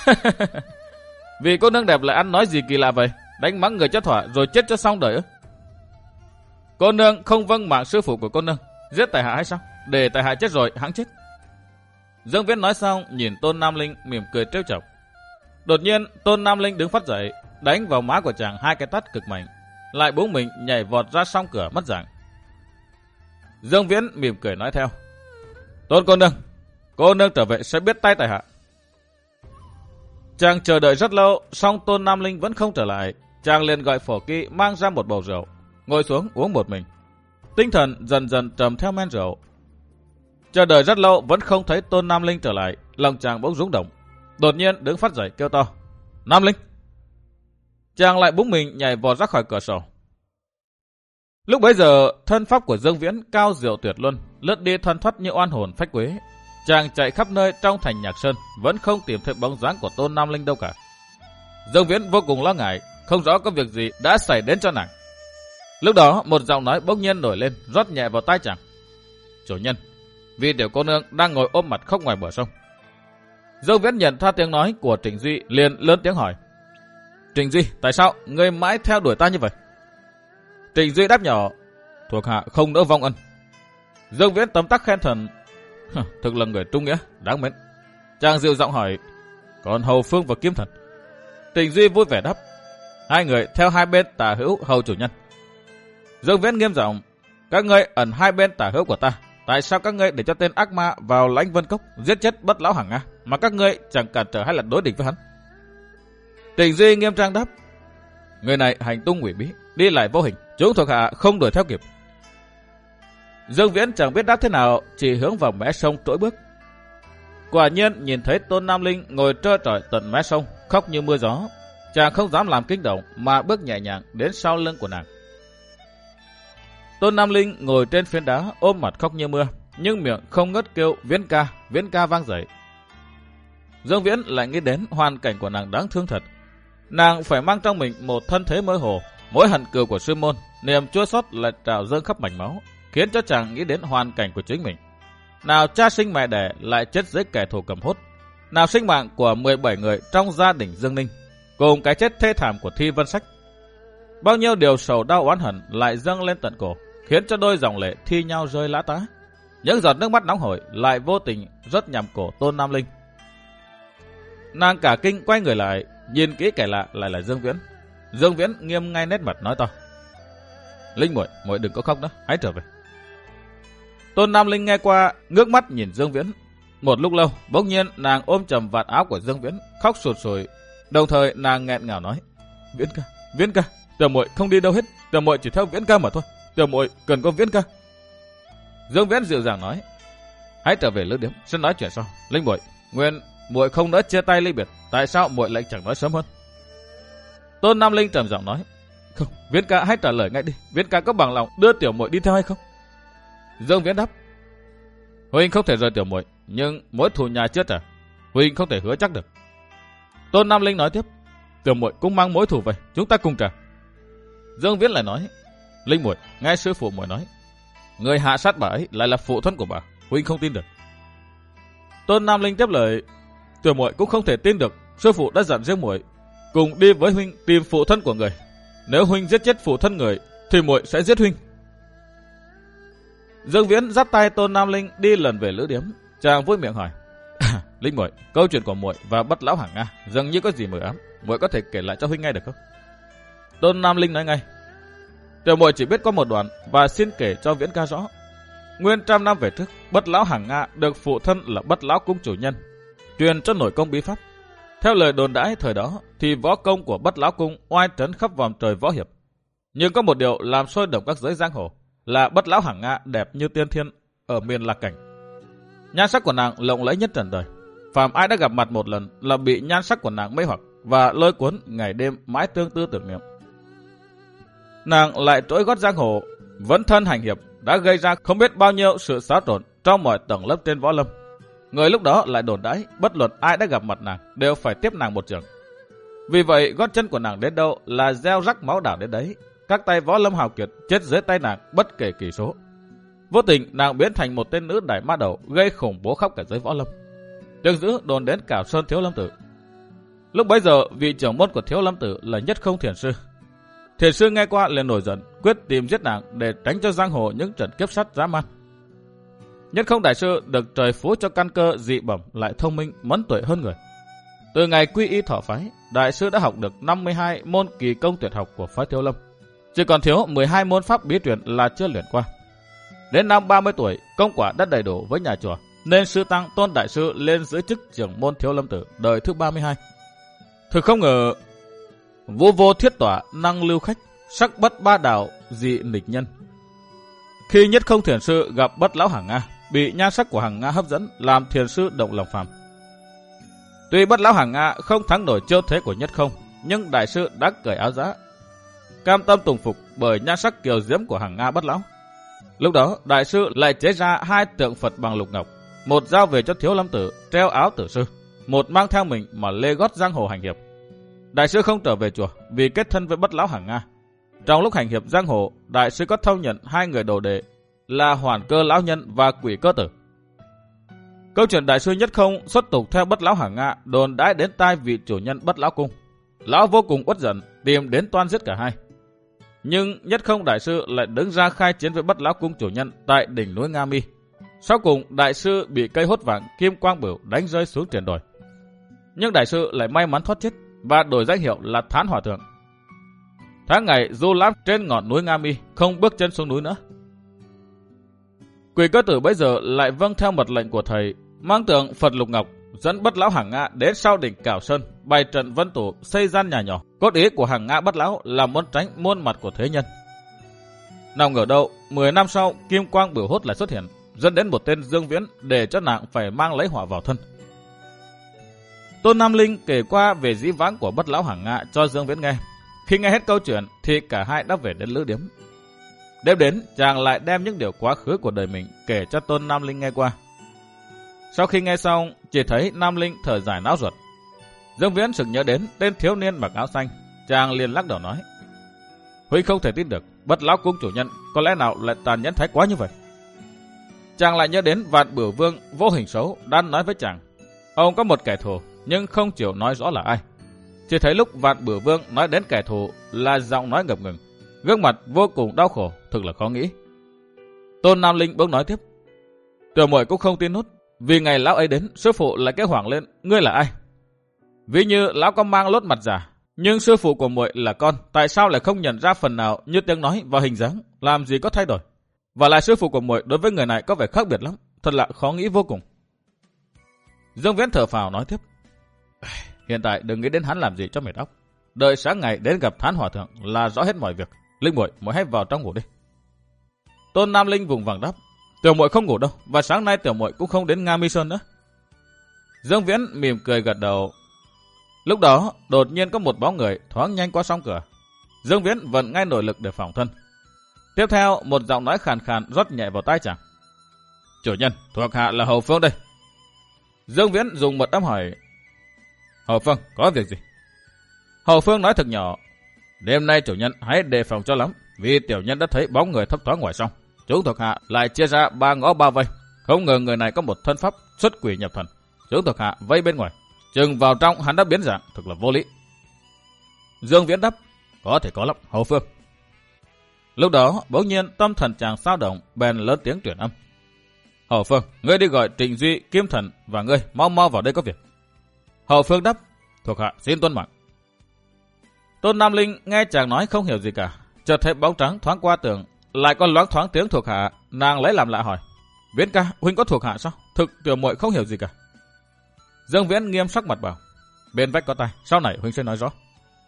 Vì cô nương đẹp lại ăn nói gì kỳ lạ vậy? Đánh mắng người cho thỏa rồi chết cho xong đời ư? Cô nương không vâng mạng sư phụ của cô nương, giết tại hạ hay sao? Để tại hạ chết rồi hãng chết. Dương Viễn nói xong nhìn Tôn Nam Linh mỉm cười trêu chọc. Đột nhiên Tôn Nam Linh đứng phát dậy, đánh vào má của chàng hai cái tát cực mạnh, lại búng mình nhảy vọt ra song cửa mất dạng. Dương Viễn mỉm cười nói theo: Tôn cô nương, cô nương trở về sẽ biết tay tại hạ. Chàng chờ đợi rất lâu, song Tôn Nam Linh vẫn không trở lại. Chàng liền gọi Phổ Kỳ mang ra một bầu rượu, ngồi xuống uống một mình. Tinh thần dần dần trầm theo men rượu. Chờ đợi rất lâu vẫn không thấy Tôn Nam Linh trở lại, lòng chàng bỗng rung động. Đột nhiên đứng phát dậy kêu to: Nam Linh! Chàng lại búng mình nhảy vọt ra khỏi cửa sổ. Lúc bấy giờ thân pháp của Dương Viễn cao diệu tuyệt luân, lướt đi thoăn thoắt như oan hồn phách quế. Chàng chạy khắp nơi trong thành Nhạc Sơn vẫn không tìm thấy bóng dáng của Tôn Nam Linh đâu cả. Dương Viễn vô cùng lo ngại, không rõ có việc gì đã xảy đến cho nàng. Lúc đó một giọng nói bỗng nhiên nổi lên, rót nhẹ vào tai chàng: Chủ nhân, vì tiểu cô nương đang ngồi ôm mặt khóc ngoài bờ sông. Dương Viễn nhận ra tiếng nói của Trịnh Duy, liền lớn tiếng hỏi: Trịnh Duy, tại sao ngươi mãi theo đuổi ta như vậy? Trịnh Duy đáp nhỏ: Thuộc hạ không nỡ vong ân. Dương Viễn tấm tắc khen thần: Thực là người trung nghĩa, đáng mến. Chàng dịu giọng hỏi: Còn Hầu Phương và Kiếm Thần? Trịnh Duy vui vẻ đáp: Hai người theo hai bên tả hữu hầu chủ nhân. Dương Viễn nghiêm giọng: Các ngươi ẩn hai bên tả hữu của ta, tại sao các ngươi để cho tên ác ma vào Lãnh Vân Cốc giết chết Bất Lão Hằng Nga, mà các ngươi chẳng cản trở hay là đối địch với hắn? Trịnh Duy nghiêm trang đáp: Người này hành tung quỷ bí, đi lại vô hình, chúng thuộc hạ không đuổi theo kịp. Dương Viễn chẳng biết đáp thế nào, chỉ hướng vào mé sông trỗi bước. Quả nhiên nhìn thấy Tôn Nam Linh ngồi trơ trọi tận mé sông, khóc như mưa gió. Chàng không dám làm kinh động mà bước nhẹ nhàng đến sau lưng của nàng. Tôn Nam Linh ngồi trên phiến đá ôm mặt khóc như mưa, nhưng miệng không ngớt kêu Viễn ca, Viễn ca vang dậy. Dương Viễn lại nghĩ đến hoàn cảnh của nàng đáng thương thật. Nàng phải mang trong mình một thân thế mơ hồ, mỗi hận cừu của sư môn, niềm chua xót lại trào dâng khắp mạch máu, khiến cho chàng nghĩ đến hoàn cảnh của chính mình. Nào cha sinh mẹ đẻ lại chết dưới kẻ thù cầm hốt, nào sinh mạng của mười bảy người trong gia đình Dương Ninh, cùng cái chết thê thảm của Thi Vân Sách. Bao nhiêu điều sầu đau oán hận lại dâng lên tận cổ, khiến cho đôi dòng lệ thi nhau rơi lã tã. Những giọt nước mắt nóng hổi lại vô tình rớt nhằm cổ Tôn Nam Linh. Nàng cả kinh quay người lại, nhìn kỹ kẻ lạ lại là Dương Viễn. Dương Viễn nghiêm ngay nét mặt nói to: Linh muội, muội đừng có khóc nữa, hãy trở về. Tôn Nam Linh nghe qua, ngước mắt nhìn Dương Viễn. Một lúc lâu, bỗng nhiên nàng ôm chầm vạt áo của Dương Viễn, khóc sụt sùi. Đồng thời nàng nghẹn ngào nói: Viễn ca, Viễn ca, tiểu muội không đi đâu hết, tiểu muội chỉ theo Viễn ca mà thôi, tiểu muội cần có Viễn ca. Dương Viễn dịu dàng nói: Hãy trở về lữ điếm, sẽ nói chuyện sau. Linh muội, nguyện muội không nỡ chia tay ly biệt, tại sao muội lại chẳng nói sớm hơn? Tôn Nam Linh trầm giọng nói: Không, Viễn ca hãy trả lời ngay đi, Viễn ca có bằng lòng đưa tiểu muội đi theo hay không? Dương Viễn đáp: Huynh không thể rời tiểu muội, nhưng mối thù nhà chưa trả, huynh không thể hứa chắc được. Tôn Nam Linh nói tiếp: Tiểu muội cũng mang mối thù về, chúng ta cùng trả. Dương Viễn lại nói: Linh muội, nghe sư phụ muội nói, người hạ sát bà ấy lại là phụ thân của bà, huynh không tin được. Tôn Nam Linh tiếp lời: Tiểu muội cũng không thể tin được, sư phụ đã dặn riêng muội cùng đi với huynh tìm phụ thân của người. Nếu huynh giết chết phụ thân người, thì muội sẽ giết huynh. Dương Viễn dắt tay Tôn Nam Linh đi lần về lữ điếm. Chàng vui miệng hỏi: Linh muội, câu chuyện của muội và Bất Lão Hàng Nga dường như có gì mờ ám, muội có thể kể lại cho huynh nghe được không? Tôn Nam Linh nói ngay: Tiểu muội chỉ biết có một đoạn và xin kể cho Viễn ca rõ. Nguyên trăm năm về trước, Bất Lão Hàng Nga được phụ thân là Bất Lão cung chủ nhân truyền cho nội công bí pháp. Theo lời đồn đãi thời đó, thì võ công của Bất Lão cung oai trấn khắp vòng trời võ hiệp. Nhưng có một điều làm sôi động các giới giang hồ là Bất Lão Hàng Nga đẹp như tiên thiên ở miền Lạc Cảnh. Nhan sắc của nàng lộng lẫy nhất trần đời. Phàm ai đã gặp mặt một lần là bị nhan sắc của nàng mê hoặc và lôi cuốn ngày đêm mãi tương tư tưởng niệm. Nàng lại trỗi gót giang hồ, vẫn thân hành hiệp, đã gây ra không biết bao nhiêu sự xáo trộn trong mọi tầng lớp trên võ lâm. Người lúc đó lại đồn đãi bất luận ai đã gặp mặt nàng đều phải tiếp nàng một trường. Vì vậy gót chân của nàng đến đâu là gieo rắc máu đảo đến đấy. Các tay võ lâm hào kiệt chết dưới tay nàng bất kể kỳ số. Vô tình nàng biến thành một tên nữ đại ma đầu gây khủng bố khắp cả giới võ lâm. Tiếng dữ đồn đến Cảo Sơn Thiếu Lâm Tử. Lúc bấy giờ vị trưởng môn của Thiếu Lâm Tử là Nhất Không Thiền Sư. Thiền Sư nghe qua liền nổi giận, quyết tìm giết nàng để tránh cho giang hồ những trận kiếp sát dã man. Nhất Không Đại Sư được trời phú cho căn cơ dị bẩm, lại thông minh mẫn tuệ hơn người. Từ ngày quy y thọ phái, Đại Sư đã học được năm mươi hai môn kỳ công tuyệt học của phái Thiếu Lâm. Chỉ còn thiếu mười hai môn pháp bí truyền là chưa luyện qua. Đến năm ba mươi tuổi, công quả đã đầy đủ với nhà chùa, nên sư tăng Tôn Đại Sư lên giữ chức trưởng môn Thiếu Lâm Tử đời thứ ba mươi hai. Thực không ngờ, vô vô thiết tỏa năng lưu khách, sắc bất ba đạo dị nịch nhân. Khi Nhất Không Thiền Sư gặp Bất Lão Hàng Nga, bị nhan sắc của Hàng Nga hấp dẫn, làm Thiền Sư động lòng phàm. Tuy Bất Lão Hàng Nga không thắng nổi chiêu thế của Nhất Không, nhưng Đại Sư đã cởi áo giá, cam tâm tùng phục bởi nhan sắc kiều diễm của Hàng Nga Bất Lão. Lúc đó Đại Sư lại chế ra hai tượng Phật bằng lục ngọc, một giao về cho Thiếu Lâm Tử treo áo tử sư, một mang theo mình mà lê gót giang hồ hành hiệp. Đại Sư không trở về chùa vì kết thân với Bất Lão Hàng Nga. Trong lúc hành hiệp giang hồ, Đại Sư có thâu nhận hai người đồ đệ là Hoàn Cơ Lão Nhân và Quỷ Cơ Tử. Câu chuyện Đại Sư Nhất Không xuất tục theo Bất Lão Hàng Nga đồn đãi đến tai vị chủ nhân Bất Lão cung. Lão vô cùng uất giận, tìm đến toan giết cả hai. Nhưng Nhất Không Đại Sư lại đứng ra khai chiến với Bất Lão cung chủ nhân tại đỉnh núi Nga Mi. Sau cùng Đại Sư bị cây hốt vàng Kim Quang Bửu đánh rơi xuống triền đồi. Nhưng Đại Sư lại may mắn thoát chết và đổi danh hiệu là Thán Hòa Thượng. Tháng ngày du lãm trên ngọn núi Nga Mi, không bước chân xuống núi nữa. Quỷ Cơ Tử bấy giờ lại vâng theo mật lệnh của thầy, mang tượng Phật Lục Ngọc dẫn Bất Lão Hàng Nga đến sau đỉnh Cảo Sơn, bày trận vân tủ, xây gian nhà nhỏ. Cốt ý của Hàng Nga Bất Lão là muốn tránh muôn mặt của thế nhân. Nào ngờ đâu, mười năm sau Kim Quang Bửu Hốt lại xuất hiện, dẫn đến một tên Dương Viễn để cho nàng phải mang lấy họa vào thân. Tôn Nam Linh kể qua về dĩ vãng của Bất Lão Hàng Nga cho Dương Viễn nghe. Khi nghe hết câu chuyện thì cả hai đã về đến lữ điếm. Đêm đến, chàng lại đem những điều quá khứ của đời mình kể cho Tôn Nam Linh nghe qua. Sau khi nghe xong, chỉ thấy Nam Linh thở dài não ruột. Dương Viễn sực nhớ đến tên thiếu niên mặc áo xanh, chàng liền lắc đầu nói: Huynh không thể tin được, Bất Lão cung chủ nhân có lẽ nào lại tàn nhẫn thái quá như vậy. Chàng lại nhớ đến Vạn Bửu Vương vô hình xấu đã nói với chàng, ông có một kẻ thù nhưng không chịu nói rõ là ai. Chỉ thấy lúc Vạn Bửu Vương nói đến kẻ thù là giọng nói ngập ngừng, gương mặt vô cùng đau khổ, thực là khó nghĩ. Tôn Nam Linh bỗng nói tiếp: Tiểu muội cũng không tin nốt, vì ngày lão ấy đến, sư phụ lại kêu hoảng lên, ngươi là ai? Ví như lão có mang lốt mặt giả, nhưng sư phụ của muội là con, tại sao lại không nhận ra phần nào như tiếng nói và hình dáng, làm gì có thay đổi? Và lại sư phụ của muội đối với người này có vẻ khác biệt lắm, thật là khó nghĩ vô cùng. Dương Viễn thở phào nói tiếp. Hiện tại đừng nghĩ đến hắn làm gì cho mệt óc. Đợi sáng ngày đến gặp Thán Hòa Thượng là rõ hết mọi việc. Linh muội, muội hãy vào trong ngủ đi. Tôn Nam Linh vùng vằng đáp. Tiểu muội không ngủ đâu, và sáng nay tiểu muội cũng không đến Nga Mi Sơn nữa. Dương Viễn mỉm cười gật đầu. Lúc đó đột nhiên có một bóng người thoáng nhanh qua song cửa. Dương Viễn vận ngay nội lực để phòng thân. Tiếp theo một giọng nói khàn khàn rót nhẹ vào tai chàng. Chủ nhân, thuộc hạ là Hầu Phương đây. Dương Viễn dùng mật âm hỏi. Hầu Phương, có việc gì? Hầu Phương nói thật nhỏ. Đêm nay chủ nhân hãy đề phòng cho lắm, vì tiểu nhân đã thấy bóng người thấp thoáng ngoài sông. Chúng thuộc hạ lại chia ra ba ngõ ba vây. Không ngờ người này có một thân pháp xuất quỷ nhập thần. Chúng thuộc hạ vây bên ngoài. Chừng vào trong hắn đã biến dạng, thực là vô lý. Dương Viễn đáp. Có thể có lắm, Hầu Phương. Lúc đó bỗng nhiên tâm thần chàng xao động, bèn lớn tiếng truyền âm. Hầu Phương, ngươi đi gọi Trịnh Duy, Kim Thần và ngươi mau mau vào đây có việc. Hầu Phương đáp. Thuộc hạ xin tuân mạng. Tôn Nam Linh nghe chàng nói không hiểu gì cả, chợt thấy bóng trắng thoáng qua tường, lại còn loáng thoáng tiếng thuộc hạ, nàng lấy làm lạ hỏi. Viễn ca, huynh có thuộc hạ sao? Thực tiểu muội không hiểu gì cả. Dương Viễn nghiêm sắc mặt bảo. Bên vách có tai, sau này huynh sẽ nói rõ.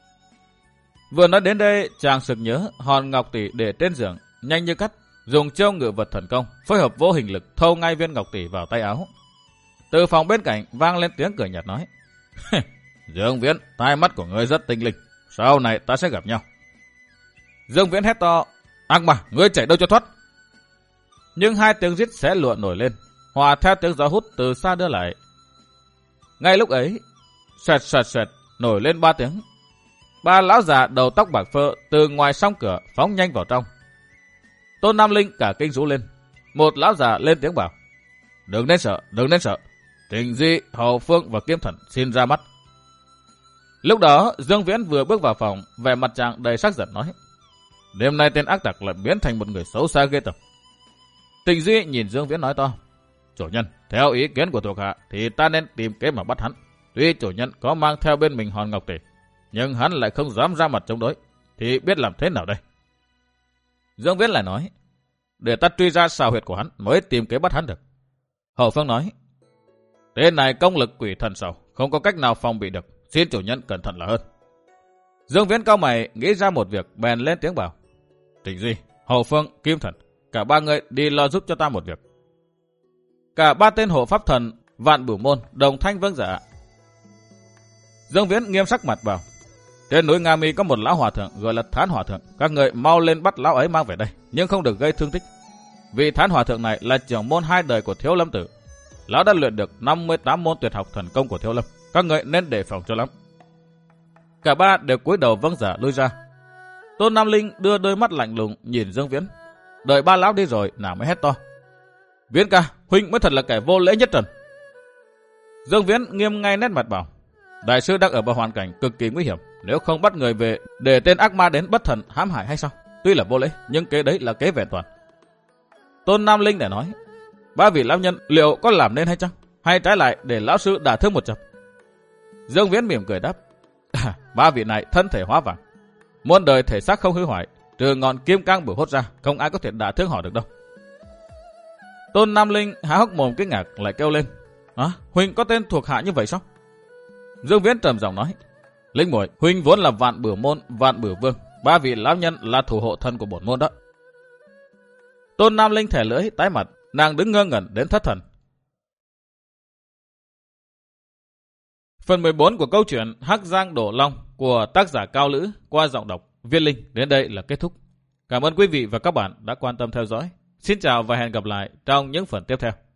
Vừa nói đến đây, chàng sực nhớ hòn ngọc tỷ để trên giường, nhanh như cắt, dùng chiêu ngự vật thần công, phối hợp vô hình lực thâu ngay viên ngọc tỷ vào tay áo. Từ phòng bên cạnh vang lên tiếng cười nhạt nói. Dương Viễn, tai mắt của ngươi rất tinh linh, sau này ta sẽ gặp nhau. Dương Viễn hét to. Ác mà, ngươi chạy đâu cho thoát. Nhưng hai tiếng rít xé lụa nổi lên, hòa theo tiếng gió hút từ xa đưa lại. Ngay lúc ấy, xoẹt xoẹt xoẹt nổi lên ba tiếng. Ba lão già đầu tóc bạc phơ từ ngoài song cửa phóng nhanh vào trong. Tôn Nam Linh cả kinh rú lên. Một lão già lên tiếng bảo. Đừng nên sợ, đừng nên sợ. Trịnh Duy, Hầu Phương và Kim Thần xin ra mắt. Lúc đó Dương Viễn vừa bước vào phòng, vẻ mặt chàng đầy sắc giận nói. Đêm nay tên ác tặc lại biến thành một người xấu xa ghê tởm. Trịnh Duy nhìn Dương Viễn nói to. Chủ nhân, theo ý kiến của thuộc hạ thì ta nên tìm kế mà bắt hắn. Tuy chủ nhân có mang theo bên mình hòn ngọc tỷ, nhưng hắn lại không dám ra mặt chống đối, thì biết làm thế nào đây? Dương Viễn lại nói. Để ta truy ra xào huyệt của hắn mới tìm kế bắt hắn được. Hầu Phương nói. Tên này công lực quỷ thần sầu, không có cách nào phòng bị được, xin chủ nhân cẩn thận là hơn. Dương Viễn cau mày nghĩ ra một việc, bèn lên tiếng bảo. Trịnh Duy, Hầu Phương, Kim Thần, cả ba người đi lo giúp cho ta một việc. Cả ba tên hộ pháp thần Vạn Bửu Môn đồng thanh vâng dạ. Dương Viễn nghiêm sắc mặt bảo. Trên núi Nga Mi có một lão hòa thượng gọi là Thán Hòa Thượng, các người mau lên bắt lão ấy mang về đây, nhưng không được gây thương tích. Vì Thán Hòa Thượng này là trưởng môn hai đời của Thiếu Lâm Tử. Lão đã luyện được năm mươi tám môn tuyệt học thần công của Thiếu Lâm, các người nên đề phòng cho lắm. Cả ba đều cúi đầu vâng dạ lui ra. Tôn Nam Linh đưa đôi mắt lạnh lùng nhìn Dương Viễn. Đợi ba lão đi rồi, nàng mới hét to. Viễn ca, huynh mới thật là kẻ vô lễ nhất trần. Dương Viễn nghiêm ngay nét mặt bảo. Đại sư đang ở vào hoàn cảnh cực kỳ nguy hiểm, nếu không bắt người về để tên ác ma đến bất thần hãm hại hay sao? Tuy là vô lễ, nhưng kế đấy là kế vẹn toàn. Tôn Nam Linh để nói. Ba vị lão nhân liệu có làm nên hay chăng? Hay trái lại để lão sư đả thương một chập? Dương Viễn mỉm cười đáp. À, ba vị này thân thể hóa vàng, muôn đời thể xác không hư hoại, trừ ngọn kim cang bửu hốt ra, không ai có thể đả thương họ được đâu. Tôn Nam Linh há hốc mồm kinh ngạc, lại kêu lên. À, huynh có tên thuộc hạ như vậy sao? Dương Viễn trầm giọng nói. Linh muội, huynh vốn là Vạn Bửu Môn, Vạn Bửu Vương, ba vị lão nhân là thủ hộ thân của bổn môn đó. Tôn Nam Linh thẻ lưỡi tái mặt, nàng đứng ngơ ngẩn đến thất thần. Phần mười bốn của câu chuyện Hắc Giang Đổ Long của tác giả Cao Lữ qua giọng đọc Viên Linh đến đây là kết thúc. Cảm ơn quý vị và các bạn đã quan tâm theo dõi. Xin chào và hẹn gặp lại trong những phần tiếp theo.